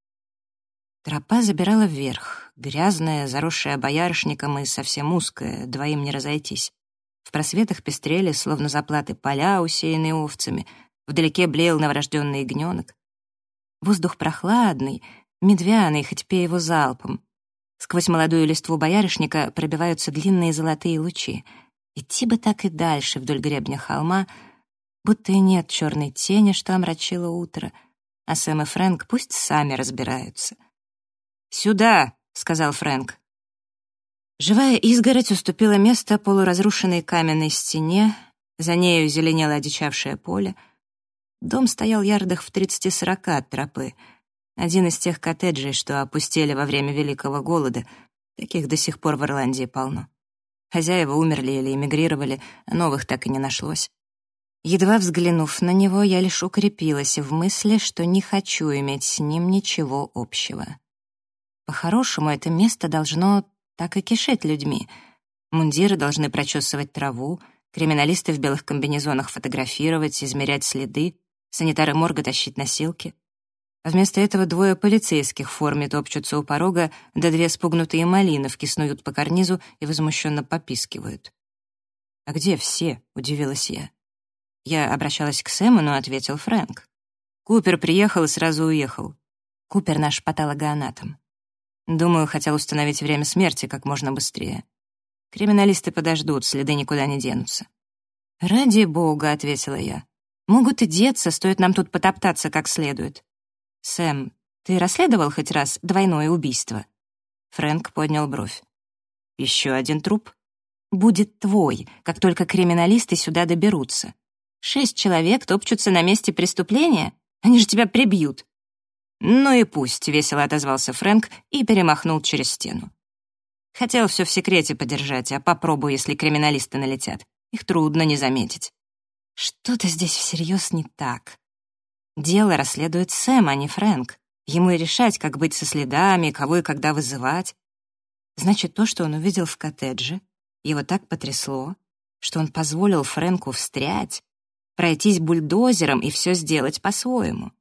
Тропа забирала вверх, грязная, заросшая боярышником и совсем узкая, двоим не разойтись. В просветах пестрели, словно заплаты, поля, усеянные овцами. Вдалеке блеял новорожденный ягненок. Воздух прохладный, медвяный, хоть пей его залпом. Сквозь молодую листву боярышника пробиваются длинные золотые лучи. Идти бы так и дальше вдоль гребня холма, будто и нет черной тени, что омрачило утро, а Сэм и Фрэнк пусть сами разбираются. «Сюда!» — сказал Фрэнк. Живая изгородь уступила место полуразрушенной каменной стене, за нею зеленело одичавшее поле. Дом стоял ярдах в 30-40 от тропы, один из тех коттеджей, что опустели во время Великого голода, таких до сих пор в Ирландии полно. Хозяева умерли или эмигрировали, а новых так и не нашлось. Едва взглянув на него, я лишь укрепилась в мысли, что не хочу иметь с ним ничего общего. По-хорошему, это место должно так и кишеть людьми. Мундиры должны прочесывать траву, криминалисты в белых комбинезонах фотографировать, измерять следы, санитары морга тащить носилки. А вместо этого двое полицейских в форме топчутся у порога, да две спугнутые малиновки снуют по карнизу и возмущенно попискивают. «А где все?» — удивилась я. Я обращалась к Сэму, но ответил Фрэнк. Купер приехал и сразу уехал. Купер наш патологоанатом. Думаю, хотел установить время смерти как можно быстрее. Криминалисты подождут, следы никуда не денутся. «Ради бога», — ответила я. «Могут и деться, стоит нам тут потоптаться как следует». «Сэм, ты расследовал хоть раз двойное убийство?» Фрэнк поднял бровь. «Еще один труп?» «Будет твой, как только криминалисты сюда доберутся. 6 человек топчутся на месте преступления? Они же тебя прибьют». «Ну и пусть», — весело отозвался Фрэнк и перемахнул через стену. «Хотел все в секрете подержать, а попробую, если криминалисты налетят. Их трудно не заметить». Что-то здесь всерьез не так. Дело расследует Сэм, а не Фрэнк. Ему и решать, как быть со следами, кого и когда вызывать. Значит, то, что он увидел в коттедже, его так потрясло, что он позволил Фрэнку встрять, пройтись бульдозером и все сделать по-своему.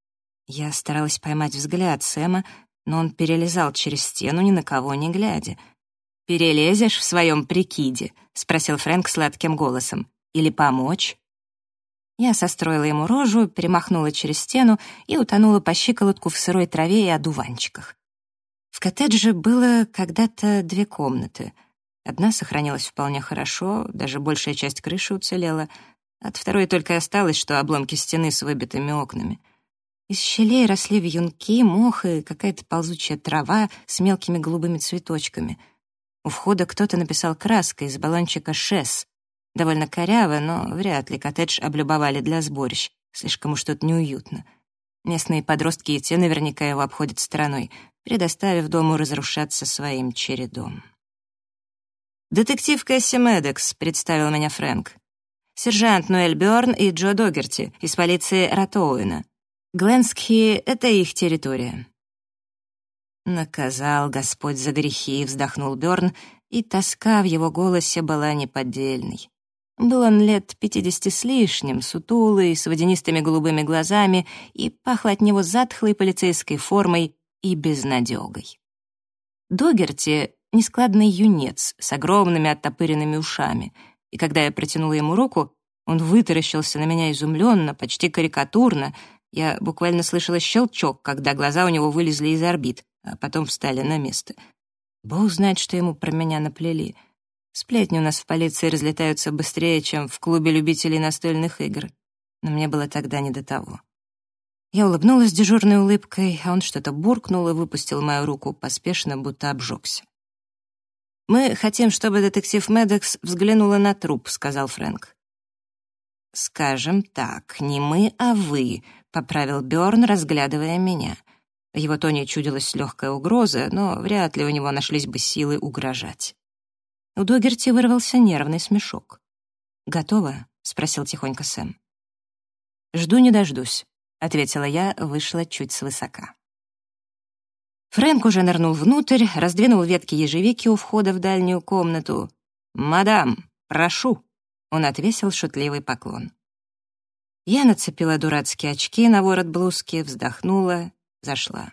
Я старалась поймать взгляд Сэма, но он перелезал через стену, ни на кого не глядя. «Перелезешь в своем прикиде?» — спросил Фрэнк сладким голосом. «Или помочь?» Я состроила ему рожу, перемахнула через стену и утонула по щиколотку в сырой траве и одуванчиках. В коттедже было когда-то 2 комнаты. Одна сохранилась вполне хорошо, даже большая часть крыши уцелела. От второй только осталось, что обломки стены с выбитыми окнами. Из щелей росли вьюнки, мох и какая-то ползучая трава с мелкими голубыми цветочками. У входа кто-то написал краской из баллончика «Шесс». Довольно коряво, но вряд ли коттедж облюбовали для сборищ. Слишком уж тут неуютно. Местные подростки и те наверняка его обходят стороной, предоставив дому разрушаться своим чередом. «Детектив Кэсси Медекс», — представил меня Фрэнк. «Сержант Ноэль Бёрн и Джо Догерти из полиции Ратоуэна. Гленскхи — это их территория». «Наказал Господь за грехи», — вздохнул Бёрн, и тоска в его голосе была неподдельной. Был он лет 50 с лишним, сутулый, с водянистыми голубыми глазами, и пахло от него затхлой полицейской формой и безнадёгой. Догерти — нескладный юнец с огромными оттопыренными ушами, и когда я протянула ему руку, он вытаращился на меня изумленно, почти карикатурно. Я буквально слышала щелчок, когда глаза у него вылезли из орбит, а потом встали на место. Бог знает, что ему про меня наплели. Сплетни у нас в полиции разлетаются быстрее, чем в клубе любителей настольных игр. Но мне было тогда не до того. Я улыбнулась дежурной улыбкой, а он что-то буркнул и выпустил мою руку поспешно, будто обжегся. «Мы хотим, чтобы детектив Медекс взглянула на труп», — сказал Фрэнк. «Скажем так, не мы, а вы», — поправил Бёрн, разглядывая меня. В его тоне чудилась легкая угроза, но вряд ли у него нашлись бы силы угрожать. У Догерти вырвался нервный смешок. «Готово?» — спросил тихонько Сэм. «Жду не дождусь», — ответила я, вышла чуть свысока. Фрэнк уже нырнул внутрь, раздвинул ветки ежевики у входа в дальнюю комнату. «Мадам, прошу!» — он отвесил шутливый поклон. Я нацепила дурацкие очки на ворот блузки, вздохнула, зашла.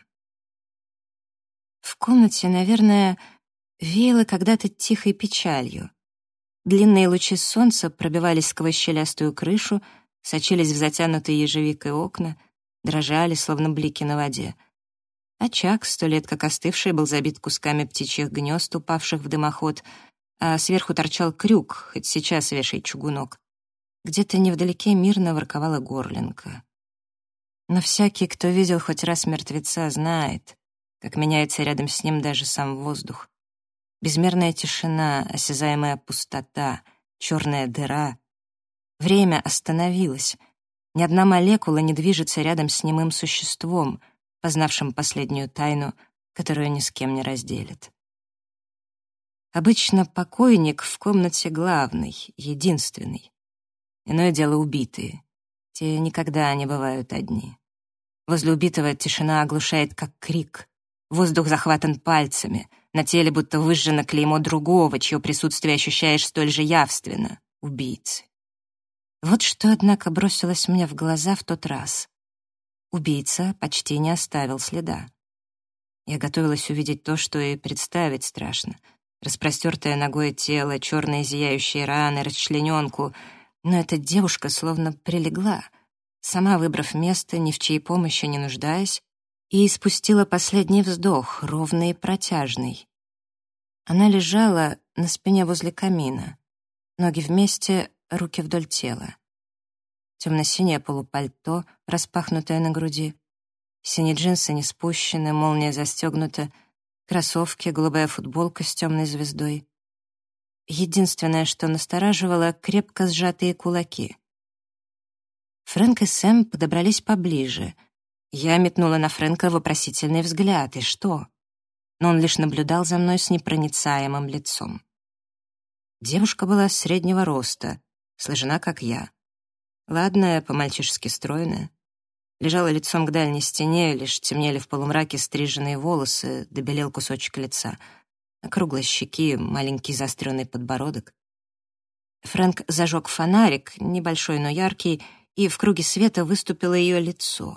В комнате, наверное, веяло когда-то тихой печалью. Длинные лучи солнца пробивались сквозь щелястую крышу, сочились в затянутые ежевикой окна, дрожали, словно блики на воде. Очаг, 100 лет как остывший, был забит кусками птичьих гнезд, упавших в дымоход, а сверху торчал крюк, хоть сейчас вешай чугунок. Где-то невдалеке мирно ворковала горлинка. Но всякий, кто видел хоть раз мертвеца, знает, как меняется рядом с ним даже сам воздух. Безмерная тишина, осязаемая пустота, черная дыра. Время остановилось. Ни одна молекула не движется рядом с немым существом, познавшим последнюю тайну, которую ни с кем не разделит. Обычно покойник в комнате главный, единственный. Иное дело убитые. Те никогда не бывают одни. Возле убитого тишина оглушает, как крик. Воздух захватан пальцами. На теле будто выжжено клеймо другого, чье присутствие ощущаешь столь же явственно — убийцы. Вот что, однако, бросилось мне в глаза в тот раз. Убийца почти не оставил следа. Я готовилась увидеть то, что и представить страшно. Распростертое ногое тело, черные зияющие раны, расчлененку. Но эта девушка словно прилегла, сама выбрав место, ни в чьей помощи не нуждаясь, и испустила последний вздох, ровный и протяжный. Она лежала на спине возле камина, ноги вместе, руки вдоль тела. Темно-синее полупальто, распахнутое на груди, синие джинсы не спущены, молния застегнута, кроссовки, голубая футболка с темной звездой. Единственное, что настораживало — крепко сжатые кулаки. Фрэнк и Сэм подобрались поближе. Я метнула на Фрэнка вопросительный взгляд. И что? Но он лишь наблюдал за мной с непроницаемым лицом. Девушка была среднего роста, сложена, как я. Ладная, по-мальчишески стройная. Лежала лицом к дальней стене, лишь темнели в полумраке стриженные волосы, добелел кусочек лица. Округлые щеки, маленький заостренный подбородок. Фрэнк зажег фонарик, небольшой, но яркий, и в круге света выступило ее лицо.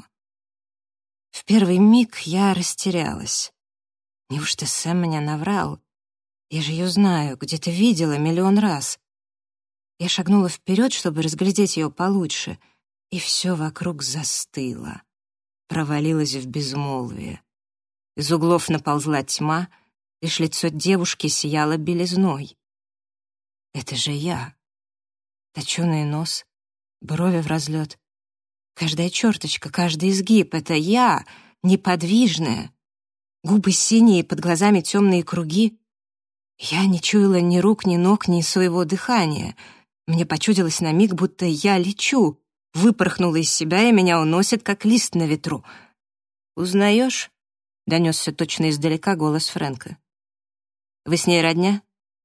В первый миг я растерялась. Неужто Сэм меня наврал? Я же ее знаю, где-то видела миллион раз. Я шагнула вперед, чтобы разглядеть ее получше, и все вокруг застыло, провалилось в безмолвие. Из углов наползла тьма, лишь лицо девушки сияло белизной. Это же я. Точёный нос, брови в разлет. Каждая черточка, каждый изгиб — это я, неподвижная. Губы синие, под глазами темные круги. Я не чуяла ни рук, ни ног, ни своего дыхания. Мне почудилось на миг, будто я лечу, выпорхнула из себя, и меня уносит, как лист на ветру. «Узнаешь?» — донесся точно издалека голос Фрэнка. «Вы с ней родня?»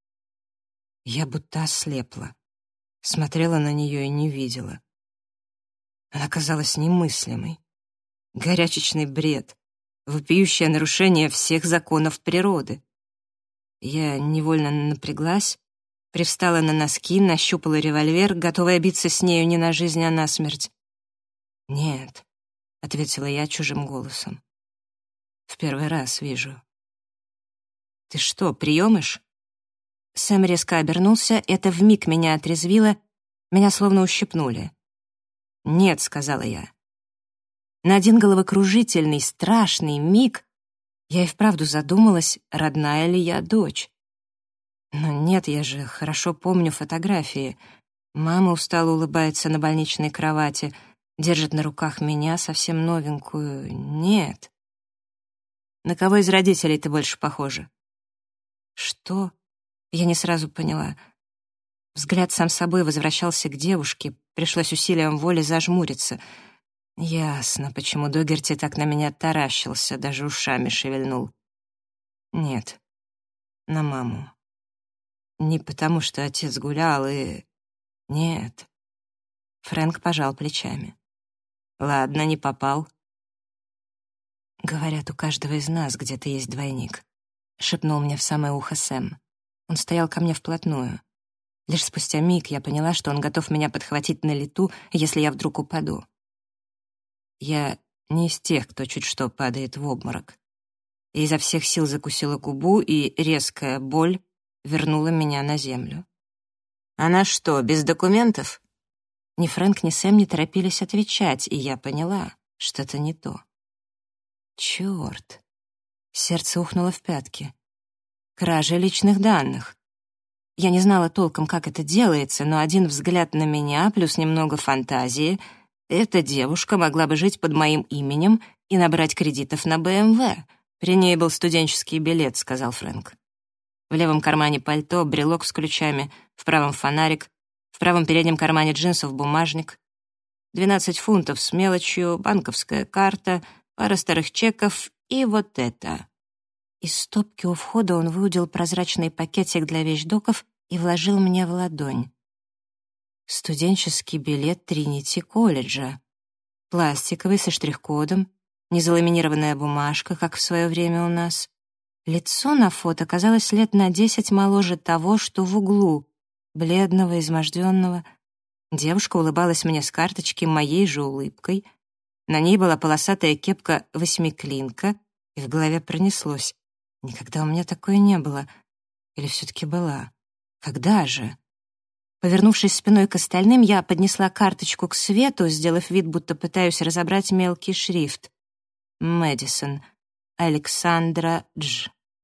Я будто ослепла. Смотрела на нее и не видела. Она казалась немыслимой. Горячечный бред, вопиющее нарушение всех законов природы. Я невольно напряглась, привстала на носки, нащупала револьвер, готовая биться с нею не на жизнь, а на смерть. «Нет», — ответила я чужим голосом. «В первый раз вижу». «Ты что, приемыш?» Сэм резко обернулся, это вмиг меня отрезвило, меня словно ущипнули. «Нет», — сказала я. На один головокружительный, страшный миг я и вправду задумалась, родная ли я дочь. Но нет, я же хорошо помню фотографии. Мама устало улыбается на больничной кровати, держит на руках меня, совсем новенькую. Нет. На кого из родителей ты больше похожа? Что? Я не сразу поняла. Взгляд сам собой возвращался к девушке, пришлось усилием воли зажмуриться. Ясно, почему Догерти так на меня таращился, даже ушами шевельнул. Нет, на маму. Не потому, что отец гулял и... Нет. Фрэнк пожал плечами. Ладно, не попал. Говорят, у каждого из нас где-то есть двойник. Шепнул мне в самое ухо Сэм. Он стоял ко мне вплотную. Лишь спустя миг я поняла, что он готов меня подхватить на лету, если я вдруг упаду. Я не из тех, кто чуть что падает в обморок. Я изо всех сил закусила губу, и резкая боль вернула меня на землю. «Она что, без документов?» Ни Фрэнк, ни Сэм не торопились отвечать, и я поняла, что-то не то. Чёрт! Сердце ухнуло в пятки. Кража личных данных. Я не знала толком, как это делается, но один взгляд на меня плюс немного фантазии — эта девушка могла бы жить под моим именем и набрать кредитов на БМВ. При ней был студенческий билет, сказал Фрэнк. В левом кармане пальто брелок с ключами, в правом фонарик, в правом переднем кармане джинсов бумажник. 12 фунтов с мелочью, банковская карта, пара старых чеков и вот это. Из стопки у входа он выудил прозрачный пакетик для вещдоков и вложил мне в ладонь. Студенческий билет Тринити колледжа. Пластиковый, со штрих-кодом, незаламинированная бумажка, как в свое время у нас. Лицо на фото казалось лет на 10 моложе того, что в углу, бледного, изможденного. Девушка улыбалась мне с карточки моей же улыбкой. На ней была полосатая кепка-восьмиклинка, и в голове пронеслось. Никогда у меня такой не было. Или все-таки была? Когда же? Повернувшись спиной к остальным, я поднесла карточку к свету, сделав вид, будто пытаюсь разобрать мелкий шрифт. Мэдисон. Александра Дж.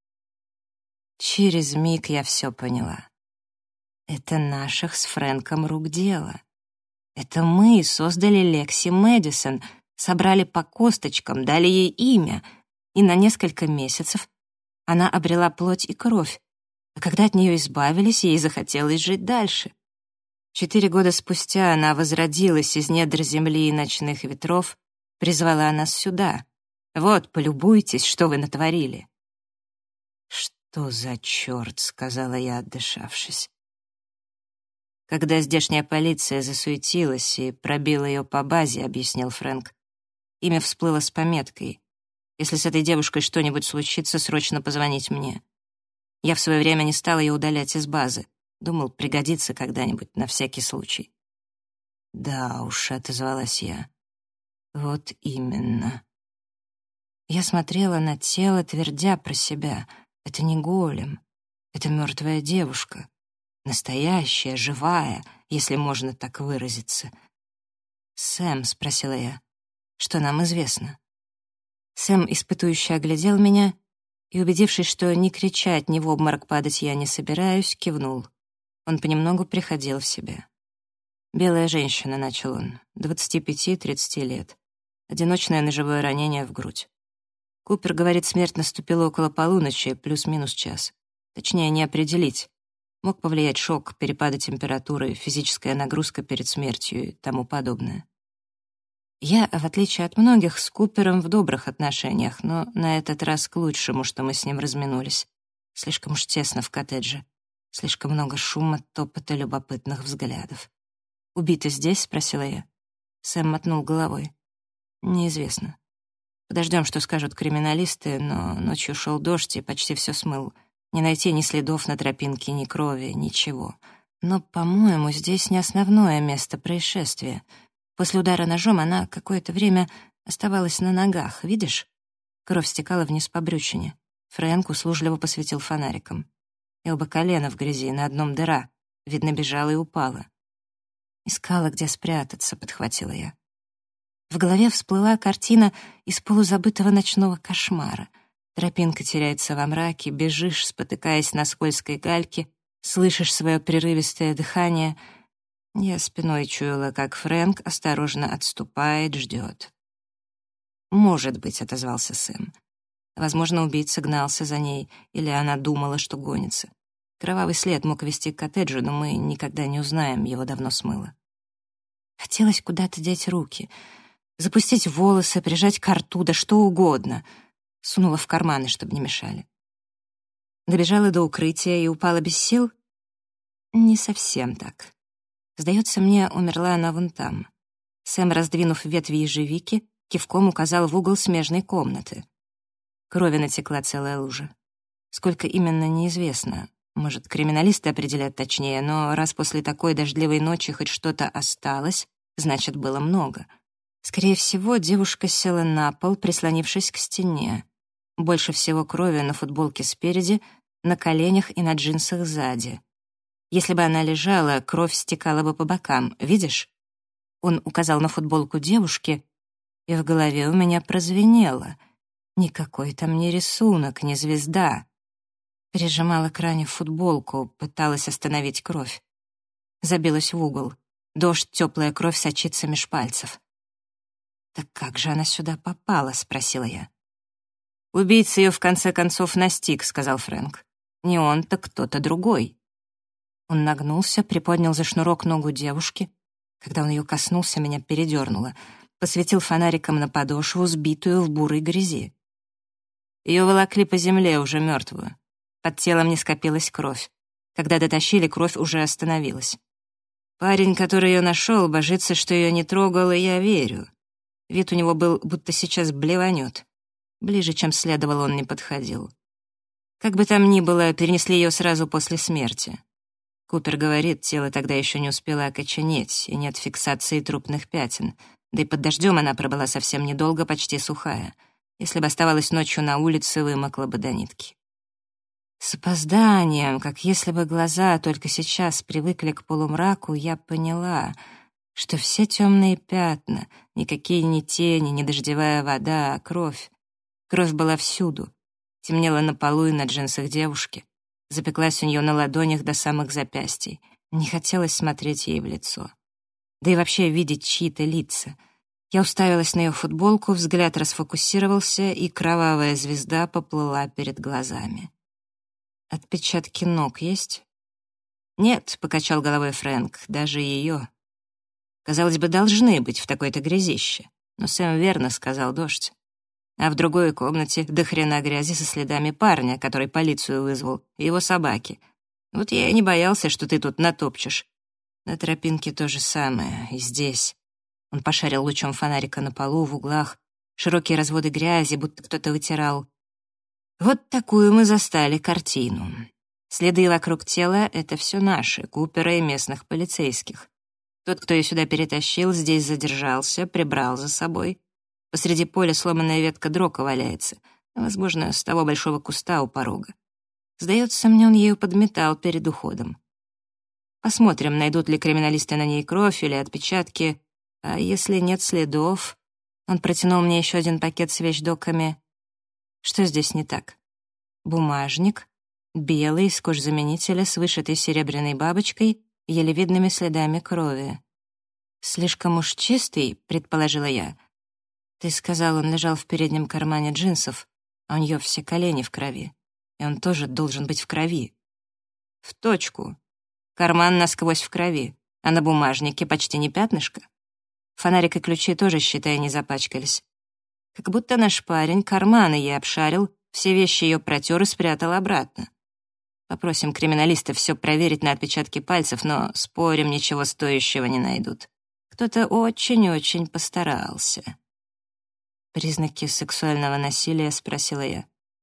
Через миг я все поняла. Это наших с Фрэнком рук дело. Это мы создали Лекси Мэдисон, собрали по косточкам, дали ей имя, и на несколько месяцев она обрела плоть и кровь, а когда от нее избавились, ей захотелось жить дальше. 4 года спустя она возродилась из недр земли и ночных ветров, призвала нас сюда. Вот, полюбуйтесь, что вы натворили. «Что за черт?» — сказала я, отдышавшись. Когда здешняя полиция засуетилась и пробила ее по базе, объяснил Фрэнк, имя всплыло с пометкой. Если с этой девушкой что-нибудь случится, срочно позвонить мне. Я в свое время не стала ее удалять из базы. Думал, пригодится когда-нибудь, на всякий случай. «Да уж», — отозвалась я. «Вот именно». Я смотрела на тело, твердя про себя. Это не голем. Это мертвая девушка. Настоящая, живая, если можно так выразиться. «Сэм», — спросила я, — «что нам известно?» Сэм испытующе оглядел меня и, убедившись, что ни кричать, ни в обморок падать я не собираюсь, кивнул. Он понемногу приходил в себя. «Белая женщина», — начал он, 25-30 лет. Одиночное ножевое ранение в грудь. Купер говорит, смерть наступила около полуночи, плюс-минус час. Точнее, не определить. Мог повлиять шок, перепады температуры, физическая нагрузка перед смертью и тому подобное. Я, в отличие от многих, с Купером в добрых отношениях, но на этот раз к лучшему, что мы с ним разминулись. Слишком уж тесно в коттедже. Слишком много шума, топота, любопытных взглядов. «Убита здесь?» — спросила я. Сэм мотнул головой. «Неизвестно. Подождем, что скажут криминалисты, но ночью шел дождь и почти все смыл. Не найти ни следов на тропинке, ни крови, ничего. Но, по-моему, здесь не основное место происшествия. После удара ножом она какое-то время оставалась на ногах, видишь? Кровь стекала вниз по брючине. Фрэнк услужливо посветил фонариком. И оба колена в грязи, на одном дыра. Видно, бежала и упала. «Искала, где спрятаться», — подхватила я. В голове всплыла картина из полузабытого ночного кошмара. Тропинка теряется во мраке, бежишь, спотыкаясь на скользкой гальке, слышишь свое прерывистое дыхание. Я спиной чуяла, как Фрэнк осторожно отступает, ждет. «Может быть», — отозвался Сэм. Возможно, убийца гнался за ней, или она думала, что гонится. Кровавый след мог вести к коттеджу, но мы никогда не узнаем, его давно смыло. Хотелось куда-то деть руки, запустить волосы, прижать к рту, да что угодно. Сунула в карманы, чтобы не мешали. Добежала до укрытия и упала без сил? Не совсем так. Сдается мне, умерла она вон там. Сэм, раздвинув ветви ежевики, кивком указал в угол смежной комнаты. Крови натекла целая лужа. Сколько именно, неизвестно. Может, криминалисты определят точнее, но раз после такой дождливой ночи хоть что-то осталось, значит, было много. Скорее всего, девушка села на пол, прислонившись к стене. Больше всего крови на футболке спереди, на коленях и на джинсах сзади. Если бы она лежала, кровь стекала бы по бокам, видишь? Он указал на футболку девушки, и в голове у меня прозвенело. Никакой там не рисунок, не звезда. Прижимала к ране футболку, пыталась остановить кровь. Забилась в угол. Дождь, теплая кровь сочится меж пальцев. «Так как же она сюда попала?» — спросила я. «Убийца ее в конце концов настиг», — сказал Фрэнк. «Не он, так кто-то другой». Он нагнулся, приподнял за шнурок ногу девушки. Когда он ее коснулся, меня передернуло. Посветил фонариком на подошву, сбитую в бурой грязи. Ее волокли по земле, уже мертвую. Под телом не скопилась кровь. Когда дотащили, кровь уже остановилась. Парень, который ее нашел, божится, что ее не трогал, и я верю. Вид у него был, будто сейчас блеванет. Ближе, чем следовало, он не подходил. Как бы там ни было, перенесли ее сразу после смерти. Купер говорит, тело тогда еще не успело окоченеть, и нет фиксации трупных пятен. Да и под дождем она пробыла совсем недолго, почти сухая. Если бы оставалась ночью на улице, вымокла бы до нитки. С опозданием, как если бы глаза только сейчас привыкли к полумраку, я поняла, что все темные пятна, никакие не тени, не дождевая вода, а кровь. Кровь была всюду. Темнела на полу и на джинсах девушки. Запеклась у нее на ладонях до самых запястий. Не хотелось смотреть ей в лицо. Да и вообще видеть чьи-то лица. Я уставилась на ее футболку, взгляд расфокусировался, и кровавая звезда поплыла перед глазами. «Отпечатки ног есть?» «Нет», — покачал головой Фрэнк, — «даже ее. Казалось бы, должны быть в такой-то грязище. Но Сэм верно сказал дождь. А в другой комнате до хрена грязи со следами парня, который полицию вызвал, и его собаки. Вот я и не боялся, что ты тут натопчешь. На тропинке то же самое, и здесь». Он пошарил лучом фонарика на полу, в углах, широкие разводы грязи, будто кто-то вытирал. Вот такую мы застали картину. Следы вокруг тела — это все наши, Купера и местных полицейских. Тот, кто ее сюда перетащил, здесь задержался, прибрал за собой. Посреди поля сломанная ветка дрока валяется, возможно, с того большого куста у порога. Сдается мне, он ею подметал перед уходом. Посмотрим, найдут ли криминалисты на ней кровь или отпечатки, а если нет следов... Он протянул мне еще один пакет с вещдоками. Что здесь не так? Бумажник, белый, из кожзаменителя, с вышитой серебряной бабочкой, еле видными следами крови. «Слишком уж чистый», — предположила я. «Ты сказал, он лежал в переднем кармане джинсов, а у нее все колени в крови, и он тоже должен быть в крови». «В точку. Карман насквозь в крови, а на бумажнике почти не пятнышко. Фонарик и ключи тоже, считай, не запачкались. Как будто наш парень карманы ей обшарил, все вещи ее протер и спрятал обратно. Попросим криминалистов все проверить на отпечатки пальцев, но, спорим, ничего стоящего не найдут. Кто-то очень-очень постарался». «Признаки сексуального насилия?» — спросила я.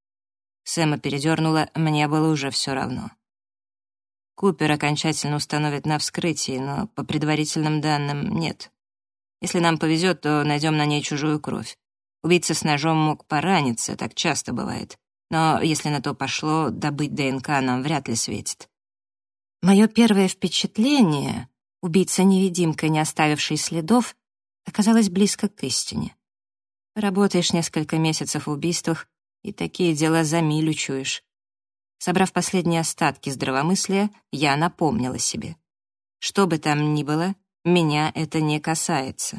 Сэма передернула, мне было уже все равно. Купер окончательно установит на вскрытии, но по предварительным данным нет. Если нам повезет, то найдем на ней чужую кровь. Убийца с ножом мог пораниться, так часто бывает. Но если на то пошло, добыть ДНК нам вряд ли светит. Мое первое впечатление, убийца-невидимка, не оставивший следов, оказалось близко к истине. Работаешь несколько месяцев в убийствах, и такие дела за милю чуешь. Собрав последние остатки здравомыслия, я напомнила себе. Что бы там ни было, меня это не касается.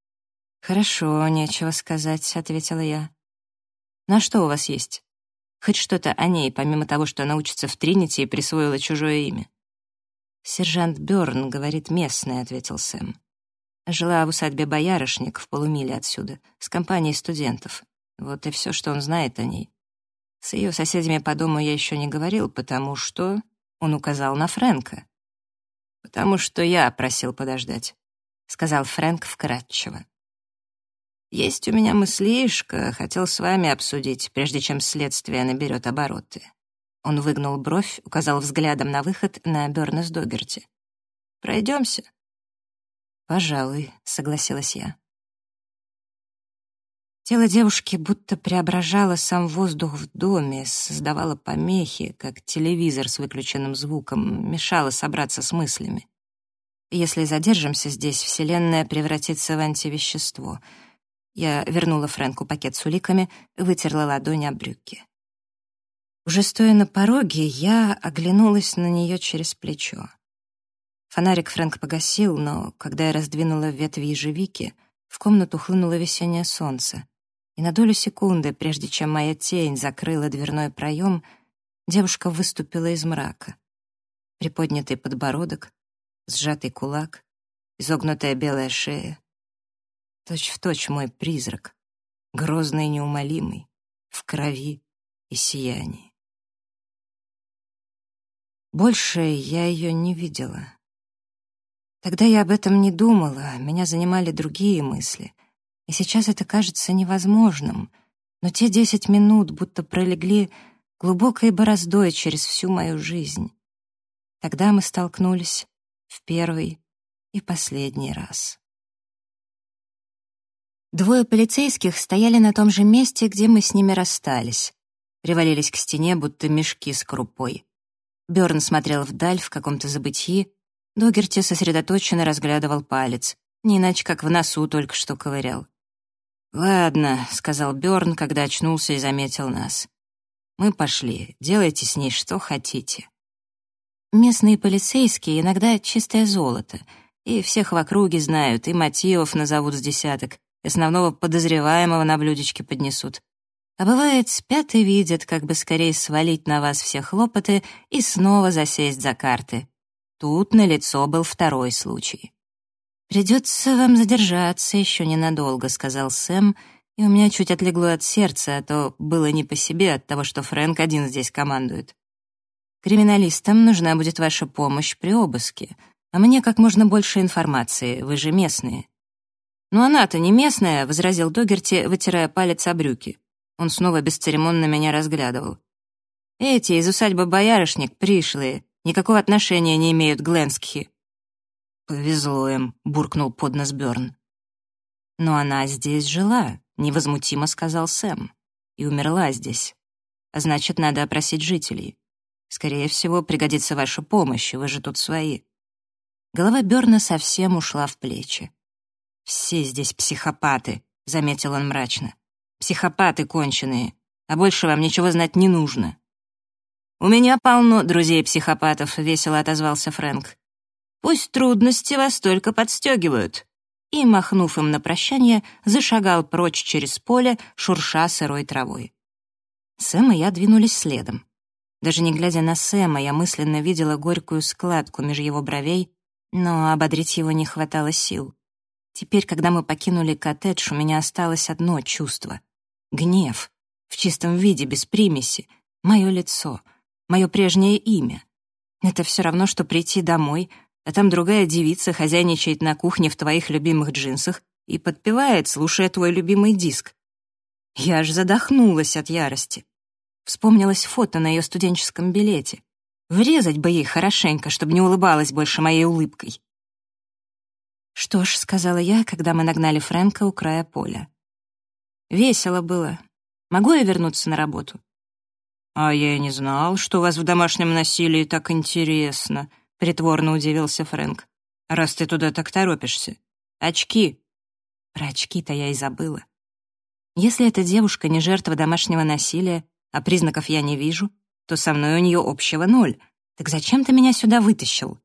«Хорошо, нечего сказать», — ответила я. «Ну а что у вас есть? Хоть что-то о ней, помимо того, что она учится в Тринити и присвоила чужое имя?» «Сержант Бёрн, говорит, местная», — ответил Сэм. «Жила в усадьбе Боярышник в полумиле отсюда, с компанией студентов. Вот и все, что он знает о ней. С ее соседями по дому я еще не говорил, потому что...» Он указал на Фрэнка. «Потому что я просил подождать», — сказал Фрэнк вкратчиво. «Есть у меня мыслишка, хотел с вами обсудить, прежде чем следствие наберет обороты». Он выгнул бровь, указал взглядом на выход на Бёрнес Догерти. «Пройдемся?» «Пожалуй», — согласилась я. Тело девушки будто преображало сам воздух в доме, создавало помехи, как телевизор с выключенным звуком, мешало собраться с мыслями. Если задержимся здесь, Вселенная превратится в антивещество. Я вернула Фрэнку пакет с уликами, вытерла ладонь об брюки. Уже стоя на пороге, я оглянулась на нее через плечо. Фонарик Фрэнк погасил, но когда я раздвинула ветви ежевики, в комнату хлынуло весеннее солнце, и на долю секунды, прежде чем моя тень закрыла дверной проем, девушка выступила из мрака. Приподнятый подбородок, сжатый кулак, изогнутая белая шея. Точь-в-точь мой призрак, грозный и неумолимый, в крови, и сиянии. Больше я ее не видела. Тогда я об этом не думала, меня занимали другие мысли. И сейчас это кажется невозможным, но те 10 минут будто пролегли глубокой бороздой через всю мою жизнь. Тогда мы столкнулись в первый и последний раз. Двое полицейских стояли на том же месте, где мы с ними расстались. Привалились к стене, будто мешки с крупой. Бёрн смотрел вдаль в каком-то забытьи, Догерти сосредоточенно разглядывал палец, не иначе как в носу только что ковырял. «Ладно», — сказал Бёрн, когда очнулся и заметил нас. «Мы пошли, делайте с ней что хотите». Местные полицейские иногда чистое золото, и всех в округе знают, и мотивов назовут с десяток, и основного подозреваемого на блюдечке поднесут. А бывает, спят и видят, как бы скорее свалить на вас все хлопоты и снова засесть за карты. Тут налицо был второй случай. «Придется вам задержаться еще ненадолго», — сказал Сэм, и у меня чуть отлегло от сердца, а то было не по себе от того, что Фрэнк один здесь командует. «Криминалистам нужна будет ваша помощь при обыске, а мне как можно больше информации, вы же местные». «Но она-то не местная», — возразил Догерти, вытирая палец о брюки. Он снова бесцеремонно меня разглядывал. «Эти из усадьбы Боярышник пришлые, никакого отношения не имеют к Гленскихи». «Повезло им», — буркнул под нос Бёрн. «Но она здесь жила», — невозмутимо сказал Сэм. «И умерла здесь. А значит, надо опросить жителей. Скорее всего, пригодится ваша помощь, вы же тут свои». Голова Бёрна совсем ушла в плечи. «Все здесь психопаты», — заметил он мрачно. «Психопаты конченые, а больше вам ничего знать не нужно». «У меня полно друзей-психопатов», — весело отозвался Фрэнк. «Пусть трудности вас только подстегивают». И, махнув им на прощание, зашагал прочь через поле, шурша сырой травой. Сэм и я двинулись следом. Даже не глядя на Сэма, я мысленно видела горькую складку меж его бровей, но ободрить его не хватало сил. Теперь, когда мы покинули коттедж, у меня осталось одно чувство — гнев, в чистом виде, без примеси, мое лицо, мое прежнее имя. Это все равно, что прийти домой, а там другая девица хозяйничает на кухне в твоих любимых джинсах и подпевает, слушая твой любимый диск. Я аж задохнулась от ярости. Вспомнилось фото на ее студенческом билете. Врезать бы ей хорошенько, чтобы не улыбалась больше моей улыбкой. «Что ж», — сказала я, когда мы нагнали Фрэнка у края поля. «Весело было. Могу я вернуться на работу?» «А я и не знал, что у вас в домашнем насилии так интересно», — притворно удивился Фрэнк. «Раз ты туда так торопишься. Очки». Про очки-то я и забыла. Если эта девушка не жертва домашнего насилия, а признаков я не вижу, то со мной у нее общего 0. Так зачем ты меня сюда вытащил?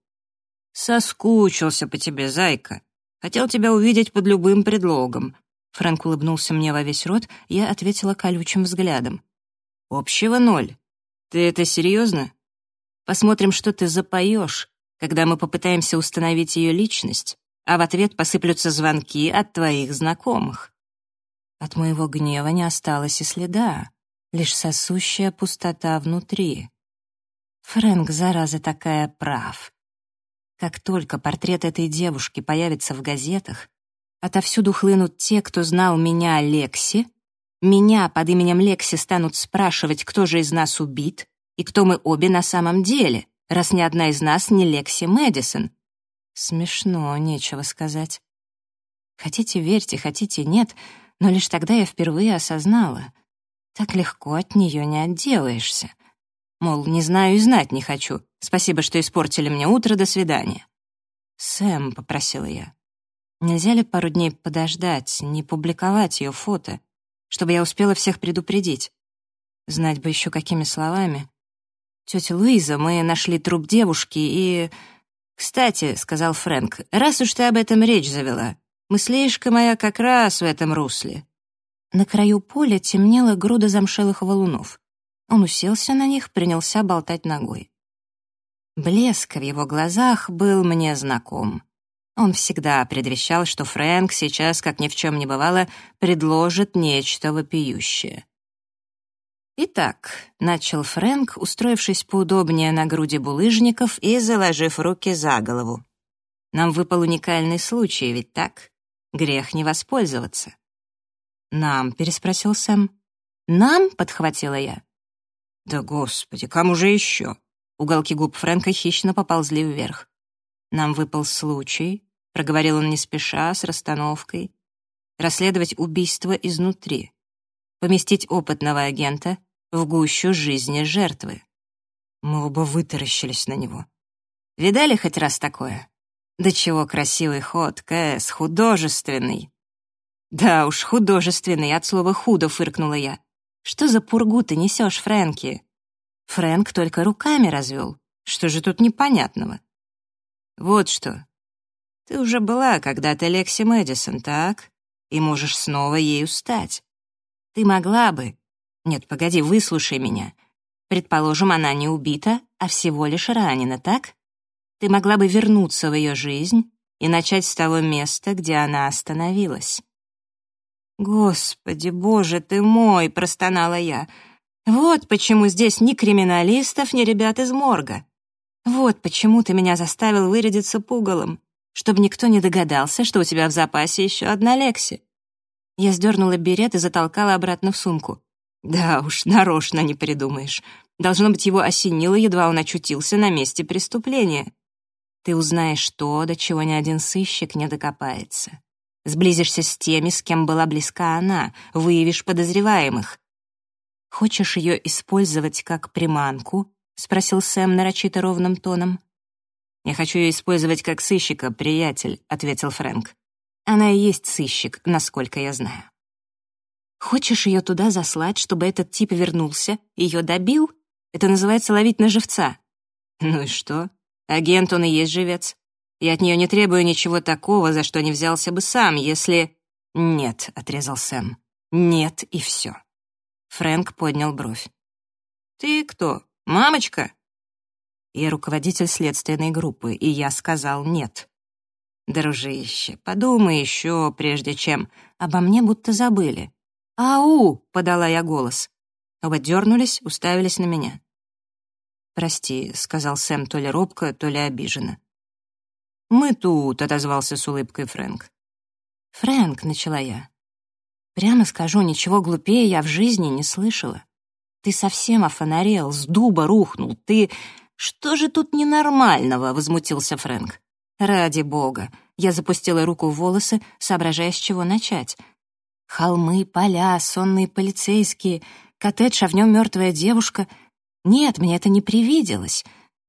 «Соскучился по тебе, зайка. Хотел тебя увидеть под любым предлогом». Фрэнк улыбнулся мне во весь рот, и я ответила колючим взглядом. «Общего 0. Ты это серьезно? Посмотрим, что ты запоешь, когда мы попытаемся установить ее личность, а в ответ посыплются звонки от твоих знакомых». От моего гнева не осталось и следа, лишь сосущая пустота внутри. Фрэнк, зараза такая, прав. Как только портрет этой девушки появится в газетах, отовсюду хлынут те, кто знал меня, Лекси. Меня под именем Лекси станут спрашивать, кто же из нас убит, и кто мы обе на самом деле, раз ни одна из нас не Лекси Мэдисон. Смешно, нечего сказать. Хотите верьте, хотите нет, но лишь тогда я впервые осознала. Так легко от нее не отделаешься. Мол, не знаю и знать не хочу. Спасибо, что испортили мне утро, до свидания. «Сэм», — попросила я, — «нельзя ли пару дней подождать, не публиковать ее фото, чтобы я успела всех предупредить? Знать бы еще какими словами. Тетя Луиза, мы нашли труп девушки и...» «Кстати», — сказал Фрэнк, — «раз уж ты об этом речь завела, мыслишка моя как раз в этом русле». На краю поля темнела груда замшелых валунов. Он уселся на них, принялся болтать ногой. Блеск в его глазах был мне знаком. Он всегда предвещал, что Фрэнк сейчас, как ни в чем не бывало, предложит нечто вопиющее. «Итак», — начал Фрэнк, устроившись поудобнее на груди булыжников и заложив руки за голову. «Нам выпал уникальный случай, ведь так? Грех не воспользоваться». «Нам?» — переспросил Сэм. «Нам?» — подхватила я. «Да господи, кому же еще?» Уголки губ Фрэнка хищно поползли вверх. «Нам выпал случай», — проговорил он не спеша, с расстановкой, «расследовать убийство изнутри, поместить опытного агента в гущу жизни жертвы». Мы оба вытаращились на него. «Видали хоть раз такое? Да чего красивый ход, Кэс, художественный!» «Да уж, художественный, от слова «худо», — фыркнула я. «Что за пургу ты несешь, Фрэнки?» Фрэнк только руками развел. Что же тут непонятного? «Вот что. Ты уже была когда-то Лекси Мэдисон, так? И можешь снова ею стать. Ты могла бы... Нет, погоди, выслушай меня. Предположим, она не убита, а всего лишь ранена, так? Ты могла бы вернуться в ее жизнь и начать с того места, где она остановилась». «Господи, боже ты мой!» — простонала я. «Вот почему здесь ни криминалистов, ни ребят из морга. Вот почему ты меня заставил вырядиться пугалом, чтобы никто не догадался, что у тебя в запасе еще одна Лекси». Я сдернула берет и затолкала обратно в сумку. Да уж, нарочно не придумаешь. Должно быть, его осенило, едва он очутился на месте преступления. Ты узнаешь то, до чего ни один сыщик не докопается. Сблизишься с теми, с кем была близка она, выявишь подозреваемых. «Хочешь ее использовать как приманку?» — спросил Сэм нарочито ровным тоном. «Я хочу ее использовать как сыщика, приятель», — ответил Фрэнк. «Она и есть сыщик, насколько я знаю». «Хочешь ее туда заслать, чтобы этот тип вернулся, ее добил? Это называется ловить на живца». «Ну и что? Агент он и есть живец. Я от нее не требую ничего такого, за что не взялся бы сам, если...» «Нет», — отрезал Сэм. «Нет, и все». Фрэнк поднял бровь. «Ты кто, мамочка?» «Я руководитель следственной группы, и я сказал нет». «Дружище, подумай еще, прежде чем...» «Обо мне будто забыли». «Ау!» — подала я голос. Оба дернулись, уставились на меня. «Прости», — сказал Сэм то ли робко, то ли обиженно. «Мы тут», — отозвался с улыбкой Фрэнк. «Фрэнк», — начала я. «Прямо скажу, ничего глупее я в жизни не слышала. Ты совсем офонарел, с дуба рухнул, ты...» «Что же тут ненормального?» — возмутился Фрэнк. «Ради бога!» — я запустила руку в волосы, соображая, с чего начать. Холмы, поля, сонные полицейские, коттедж, а в нем мертвая девушка. Нет, мне это не привиделось.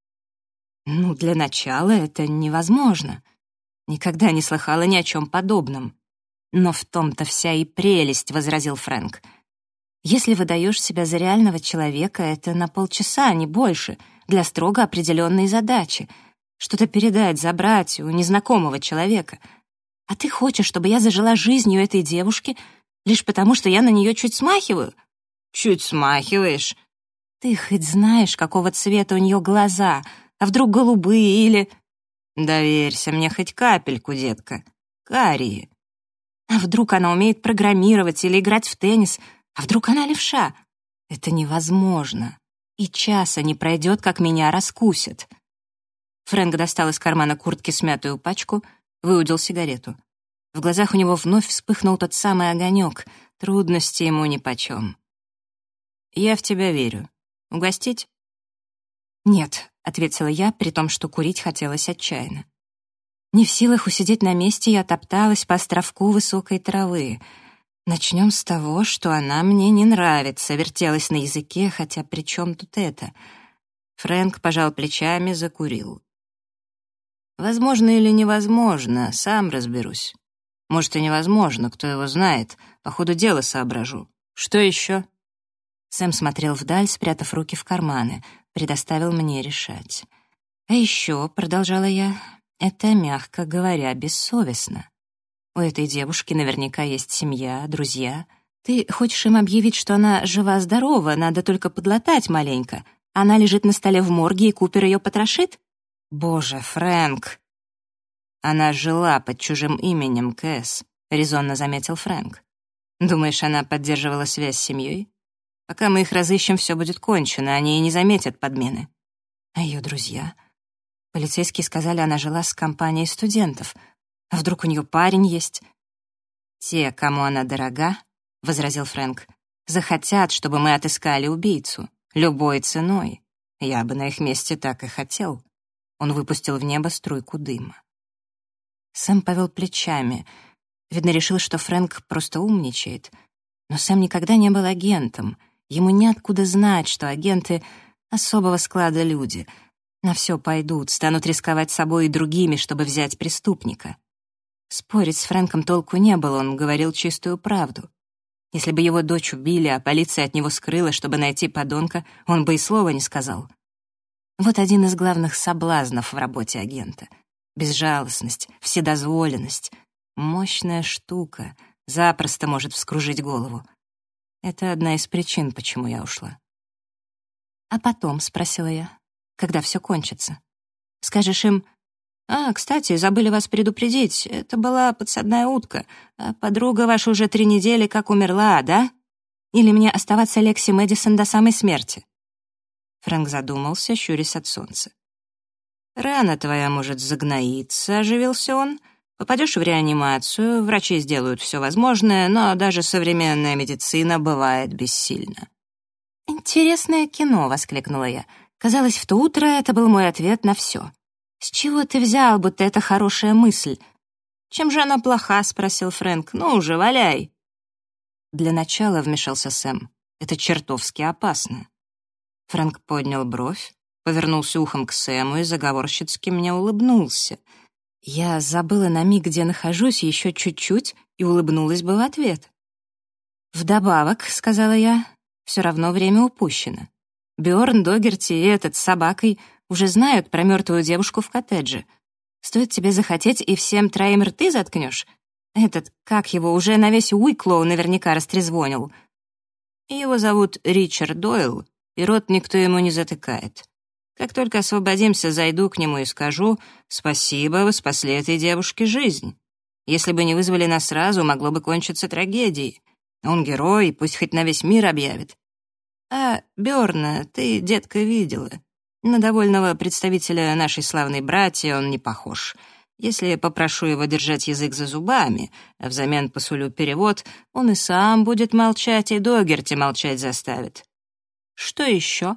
Ну, для начала это невозможно. Никогда не слыхала ни о чем подобном. Но в том-то вся и прелесть, — возразил Фрэнк. Если выдаешь себя за реального человека, это на полчаса, не больше, для строго определенной задачи. Что-то передать, забрать у незнакомого человека. А ты хочешь, чтобы я зажила жизнью этой девушки лишь потому, что я на нее чуть смахиваю? Чуть смахиваешь? Ты хоть знаешь, какого цвета у нее глаза? А вдруг голубые или... Доверься мне хоть капельку, детка. Карие. А вдруг она умеет программировать или играть в теннис? А вдруг она левша? Это невозможно. И часа не пройдет, как меня раскусят. Фрэнк достал из кармана куртки смятую пачку, выудил сигарету. В глазах у него вновь вспыхнул тот самый огонек. Трудности ему нипочем. «Я в тебя верю. Угостить?» «Нет», — ответила я, при том, что курить хотелось отчаянно. Не в силах усидеть на месте, я топталась по островку высокой травы. Начнем с того, что она мне не нравится, вертелась на языке, хотя при чем тут это? Фрэнк пожал плечами, закурил. «Возможно или невозможно, сам разберусь. Может, и невозможно, кто его знает. По ходу дела соображу. Что еще?» Сэм смотрел вдаль, спрятав руки в карманы, предоставил мне решать. «А еще», — продолжала я, — «это, мягко говоря, бессовестно. У этой девушки наверняка есть семья, друзья. Ты хочешь им объявить, что она жива-здорова, надо только подлатать маленько. Она лежит на столе в морге, и Купер ее потрошит? Боже, Фрэнк!» «Она жила под чужим именем, Кэс», — резонно заметил Фрэнк. «Думаешь, она поддерживала связь с семьей? Пока мы их разыщем, все будет кончено, они и не заметят подмены. А ее друзья? Полицейские сказали, она жила с компанией студентов. А вдруг у нее парень есть? «Те, кому она дорога, — возразил Фрэнк, — захотят, чтобы мы отыскали убийцу. Любой ценой. Я бы на их месте так и хотел». Он выпустил в небо струйку дыма. Сэм повел плечами. Видно, решил, что Фрэнк просто умничает. Но Сэм никогда не был агентом. Ему неоткуда знать, что агенты — особого склада люди. На все пойдут, станут рисковать собой и другими, чтобы взять преступника. Спорить с Фрэнком толку не было, он говорил чистую правду. Если бы его дочь убили, а полиция от него скрыла, чтобы найти подонка, он бы и слова не сказал. Вот один из главных соблазнов в работе агента. Безжалостность, вседозволенность. Мощная штука, запросто может вскружить голову. Это одна из причин, почему я ушла. «А потом?» — спросила я. «Когда все кончится? Скажешь им: кстати, забыли вас предупредить, это была подсадная утка, а подруга ваша уже 3 недели как умерла, да? Или мне оставаться Лекси Мэдисон до самой смерти?» Фрэнк задумался, щурясь от солнца. «Рана твоя может загноиться», — оживился он. «Попадешь в реанимацию, врачи сделают все возможное, но даже современная медицина бывает бессильна». «Интересное кино», — воскликнула я. Казалось, в то утро это был мой ответ на все. «С чего ты взял, будто это хорошая мысль?» «Чем же она плоха?» — спросил Фрэнк. «Ну уже, валяй». «Для начала», — вмешался Сэм, — «это чертовски опасно». Фрэнк поднял бровь, повернулся ухом к Сэму и заговорщицки мне улыбнулся. Я забыла на миг, где нахожусь, еще чуть-чуть, и улыбнулась бы в ответ. «Вдобавок», — сказала я, — «все равно время упущено. Бьорн, Догерти и этот с собакой уже знают про мертвую девушку в коттедже. Стоит тебе захотеть, и всем 3 рты заткнешь. Этот, как его, уже на весь Уиклоу наверняка растрезвонил. Его зовут Ричард Дойл, и рот никто ему не затыкает. Как только освободимся, зайду к нему и скажу: «Спасибо, вы спасли этой девушке жизнь. Если бы не вызвали нас сразу, могло бы кончиться трагедией. Он герой, пусть хоть на весь мир объявит. А Бёрна ты, детка, видела. На довольного представителя нашей славной братьи он не похож. Если попрошу его держать язык за зубами, а взамен посулю перевод, он и сам будет молчать, и Догерти молчать заставит. Что еще?»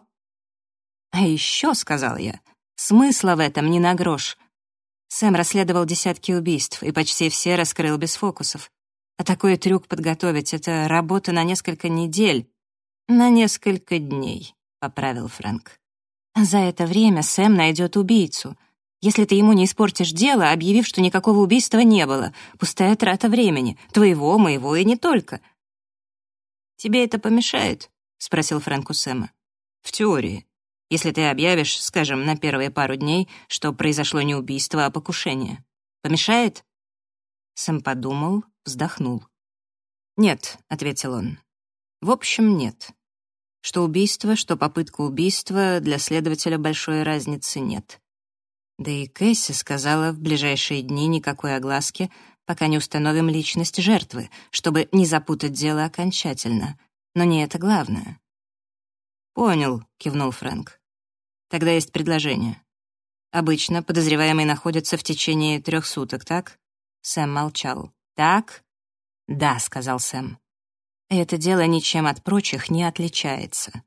«А еще, — сказал я, — смысла в этом не на грош. Сэм расследовал десятки убийств, и почти все раскрыл без фокусов. А такой трюк подготовить — это работа на несколько недель. На несколько дней», — поправил Фрэнк. «А за это время Сэм найдет убийцу. Если ты ему не испортишь дело, объявив, что никакого убийства не было, пустая трата времени, твоего, моего и не только». «Тебе это помешает?» — спросил Фрэнк у Сэма. «В теории. Если ты объявишь, скажем, на первые пару дней, что произошло не убийство, а покушение. Помешает?» Сэм подумал, вздохнул. «Нет», — ответил он. «В общем, нет. Что убийство, что попытка убийства, для следователя большой разницы нет. Да и Кэсси сказала, в ближайшие дни никакой огласки, пока не установим личность жертвы, чтобы не запутать дело окончательно. Но не это главное». «Понял», — кивнул Фрэнк. «Тогда есть предложение. Обычно подозреваемый находится в течение 3 суток, так?» Сэм молчал. «Так?» «Да», — сказал Сэм. «Это дело ничем от прочих не отличается».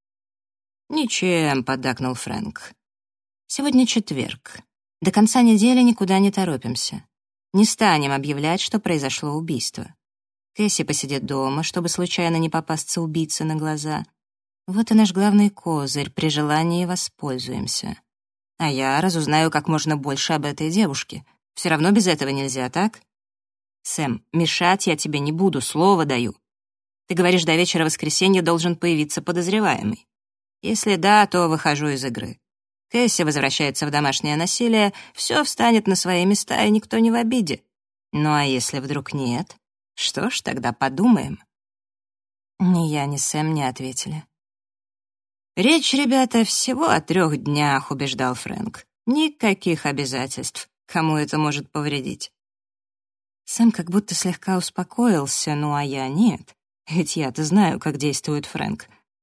«Ничем», — поддакнул Фрэнк. «Сегодня четверг. До конца недели никуда не торопимся. Не станем объявлять, что произошло убийство. Кэсси посидит дома, чтобы случайно не попасться убийце на глаза. Вот и наш главный козырь, при желании воспользуемся. А я разузнаю как можно больше об этой девушке. Все равно без этого нельзя, так? Сэм, мешать я тебе не буду, слово даю. Ты говоришь, до вечера воскресенья должен появиться подозреваемый. Если да, то выхожу из игры. Кэсси возвращается в домашнее насилие, все встанет на свои места, и никто не в обиде. Ну а если вдруг нет, что ж, тогда подумаем». Ни я, ни Сэм не ответили. «Речь, ребята, всего о 3 днях», — убеждал Фрэнк. «Никаких обязательств. Кому это может повредить?» Сэм как будто слегка успокоился, ну а я нет. Ведь я-то знаю, как действует Фрэнк.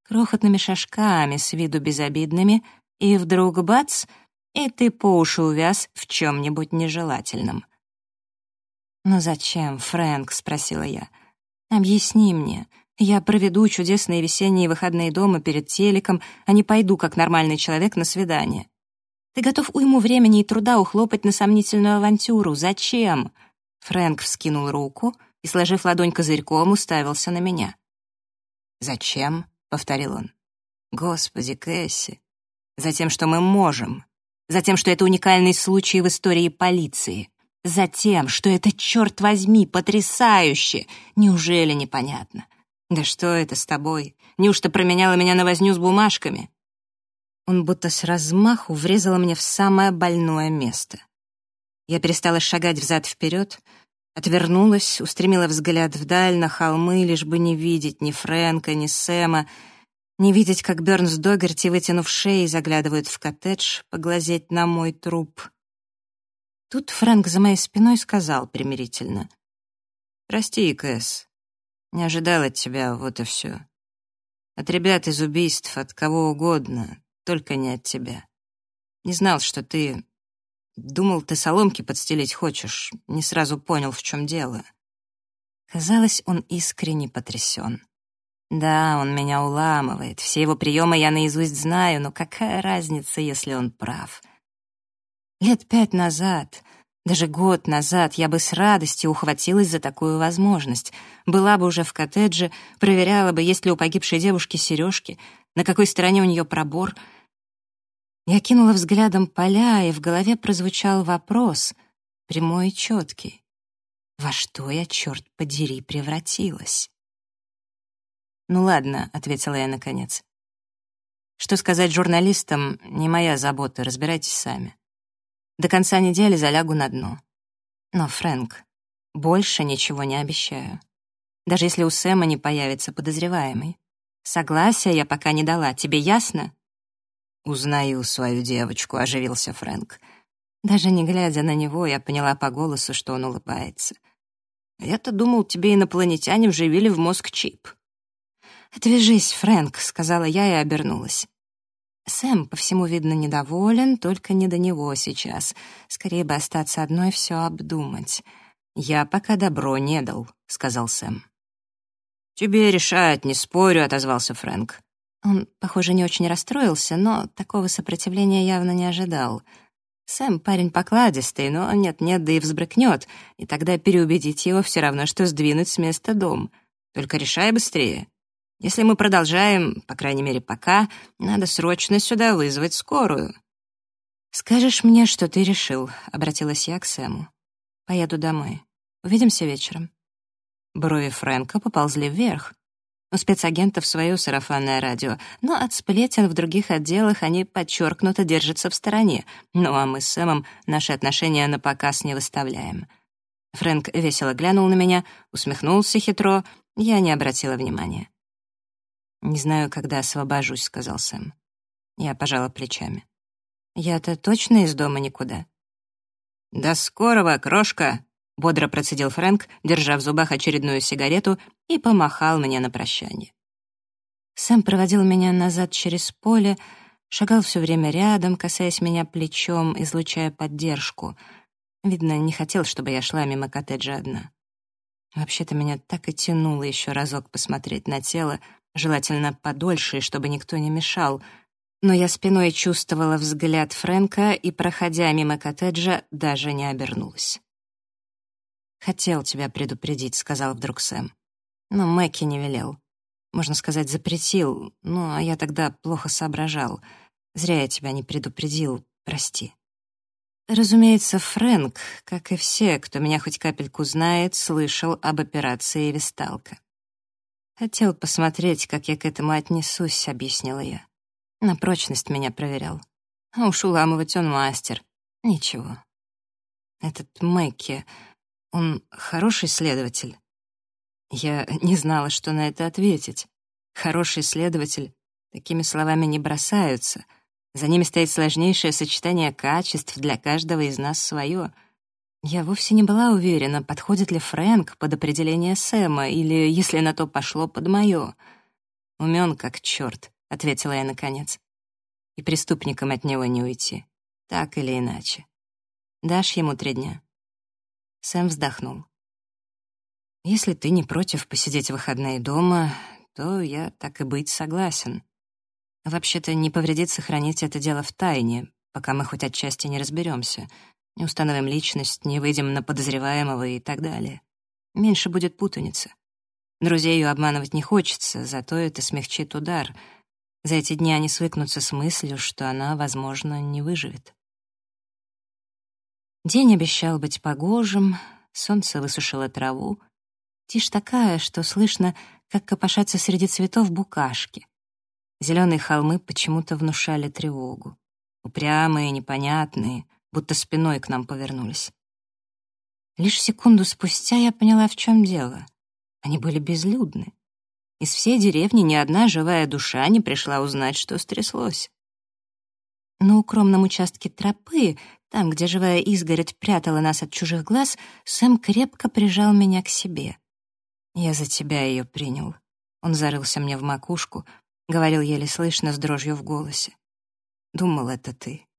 крохотными шажками, с виду безобидными, и вдруг бац, и ты по уши увяз в чем-нибудь нежелательном. «Но зачем, Фрэнк?» — спросила я. «Объясни мне. Я проведу чудесные весенние выходные дома перед телеком, а не пойду, как нормальный человек, на свидание. Ты готов уйму времени и труда ухлопать на сомнительную авантюру. Зачем?» Фрэнк вскинул руку и, сложив ладонь козырьком, уставился на меня. «Зачем?» — повторил он. «Господи, Кэсси, затем, что мы можем. Затем, что это уникальный случай в истории полиции. Затем, что это, черт возьми, потрясающе. Неужели непонятно? Да что это с тобой? Неужто променяла меня на возню с бумажками?» Он будто с размаху врезал мне в самое больное место. Я перестала шагать взад-вперед, отвернулась, устремила взгляд вдаль на холмы, лишь бы не видеть ни Фрэнка, ни Сэма, не видеть, как Бёрнс Догерти, вытянув шеи, заглядывают в коттедж поглазеть на мой труп. Тут Фрэнк за моей спиной сказал примирительно: «Прости, Кэс, не ожидал от тебя, вот и все. От ребят из убийств, от кого угодно, только не от тебя. Не знал, что ты... Думал, ты соломки подстелить хочешь, не сразу понял, в чем дело». Казалось, он искренне потрясен. Да, он меня уламывает, все его приемы я наизусть знаю, но какая разница, если он прав? Лет 5 назад, даже год назад, я бы с радостью ухватилась за такую возможность. Была бы уже в коттедже, проверяла бы, есть ли у погибшей девушки сережки, на какой стороне у нее пробор. Я кинула взглядом поля, и в голове прозвучал вопрос, прямой и четкий. Во что я, черт подери, превратилась? «Ну ладно», — ответила я наконец. «Что сказать журналистам, не моя забота, разбирайтесь сами. До конца недели залягу на дно. Но, Фрэнк, больше ничего не обещаю. Даже если у Сэма не появится подозреваемый. Согласия я пока не дала, тебе ясно?» «Узнаю свою девочку», — оживился Фрэнк. Даже не глядя на него, я поняла по голосу, что он улыбается. «Я-то думал, тебе инопланетяне вживили в мозг чип». «Отвяжись, Фрэнк», — сказала я и обернулась. Сэм, по всему видно, недоволен, только не до него сейчас. Скорее бы остаться одной, все обдумать. «Я пока добро не дал», — сказал Сэм. «Тебе решать, не спорю», — отозвался Фрэнк. Он, похоже, не очень расстроился, но такого сопротивления явно не ожидал. Сэм парень покладистый, но нет-нет, да и взбрыкнет, и тогда переубедить его все равно, что сдвинуть с места дом. Только решай быстрее. Если мы продолжаем, по крайней мере пока, надо срочно сюда вызвать скорую». «Скажешь мне, что ты решил», — обратилась я к Сэму. «Поеду домой. Увидимся вечером». Брови Фрэнка поползли вверх. У спецагентов свое сарафанное радио, но от сплетен в других отделах они подчеркнуто держатся в стороне, ну а мы с Сэмом наши отношения на показ не выставляем. Фрэнк весело глянул на меня, усмехнулся хитро, я не обратила внимания. «Не знаю, когда освобожусь», — сказал Сэм. Я пожала плечами. «Я-то точно из дома никуда?» «До скорого, крошка!» — бодро процедил Фрэнк, держа в зубах очередную сигарету, и помахал мне на прощание. Сэм проводил меня назад через поле, шагал все время рядом, касаясь меня плечом, излучая поддержку. Видно, не хотел, чтобы я шла мимо коттеджа одна. Вообще-то меня так и тянуло еще разок посмотреть на тело, желательно подольше, чтобы никто не мешал. Но я спиной чувствовала взгляд Фрэнка и, проходя мимо коттеджа, даже не обернулась. «Хотел тебя предупредить», — сказал вдруг Сэм. Но Мэкки не велел. Можно сказать, запретил, а я тогда плохо соображал. Зря я тебя не предупредил, прости. Разумеется, Фрэнк, как и все, кто меня хоть капельку знает, слышал об операции «Весталка». «Хотел посмотреть, как я к этому отнесусь», — объяснила я. На прочность меня проверял. А уж уламывать он мастер. Ничего. Этот Мэкки, он хороший следователь? Я не знала, что на это ответить. Хороший следователь, такими словами не бросаются. За ними стоит сложнейшее сочетание качеств, для каждого из нас свое. Я вовсе не была уверена, подходит ли Фрэнк под определение Сэма или, если на то пошло, под мое. «Умён как чёрт», — ответила я наконец. «И преступникам от него не уйти. Так или иначе. Дашь ему 3 дня?» Сэм вздохнул. «Если ты не против посидеть в выходные дома, то я, так и быть, согласен. Вообще-то не повредит сохранить это дело в тайне, пока мы хоть отчасти не разберемся, не установим личность, не выйдем на подозреваемого и так далее. Меньше будет путаницы. Друзей ее обманывать не хочется, зато это смягчит удар. За эти дни они свыкнутся с мыслью, что она, возможно, не выживет». День обещал быть погожим, солнце высушило траву. Тишь такая, что слышно, как копошатся среди цветов букашки. Зеленые холмы почему-то внушали тревогу. Упрямые, непонятные, будто спиной к нам повернулись. Лишь секунду спустя я поняла, в чем дело. Они были безлюдны. Из всей деревни ни одна живая душа не пришла узнать, что стряслось. На укромном участке тропы, там, где живая изгородь прятала нас от чужих глаз, Сэм крепко прижал меня к себе. «Я за тебя ее принял». Он зарылся мне в макушку, говорил еле слышно, с дрожью в голосе. «Думал, это ты.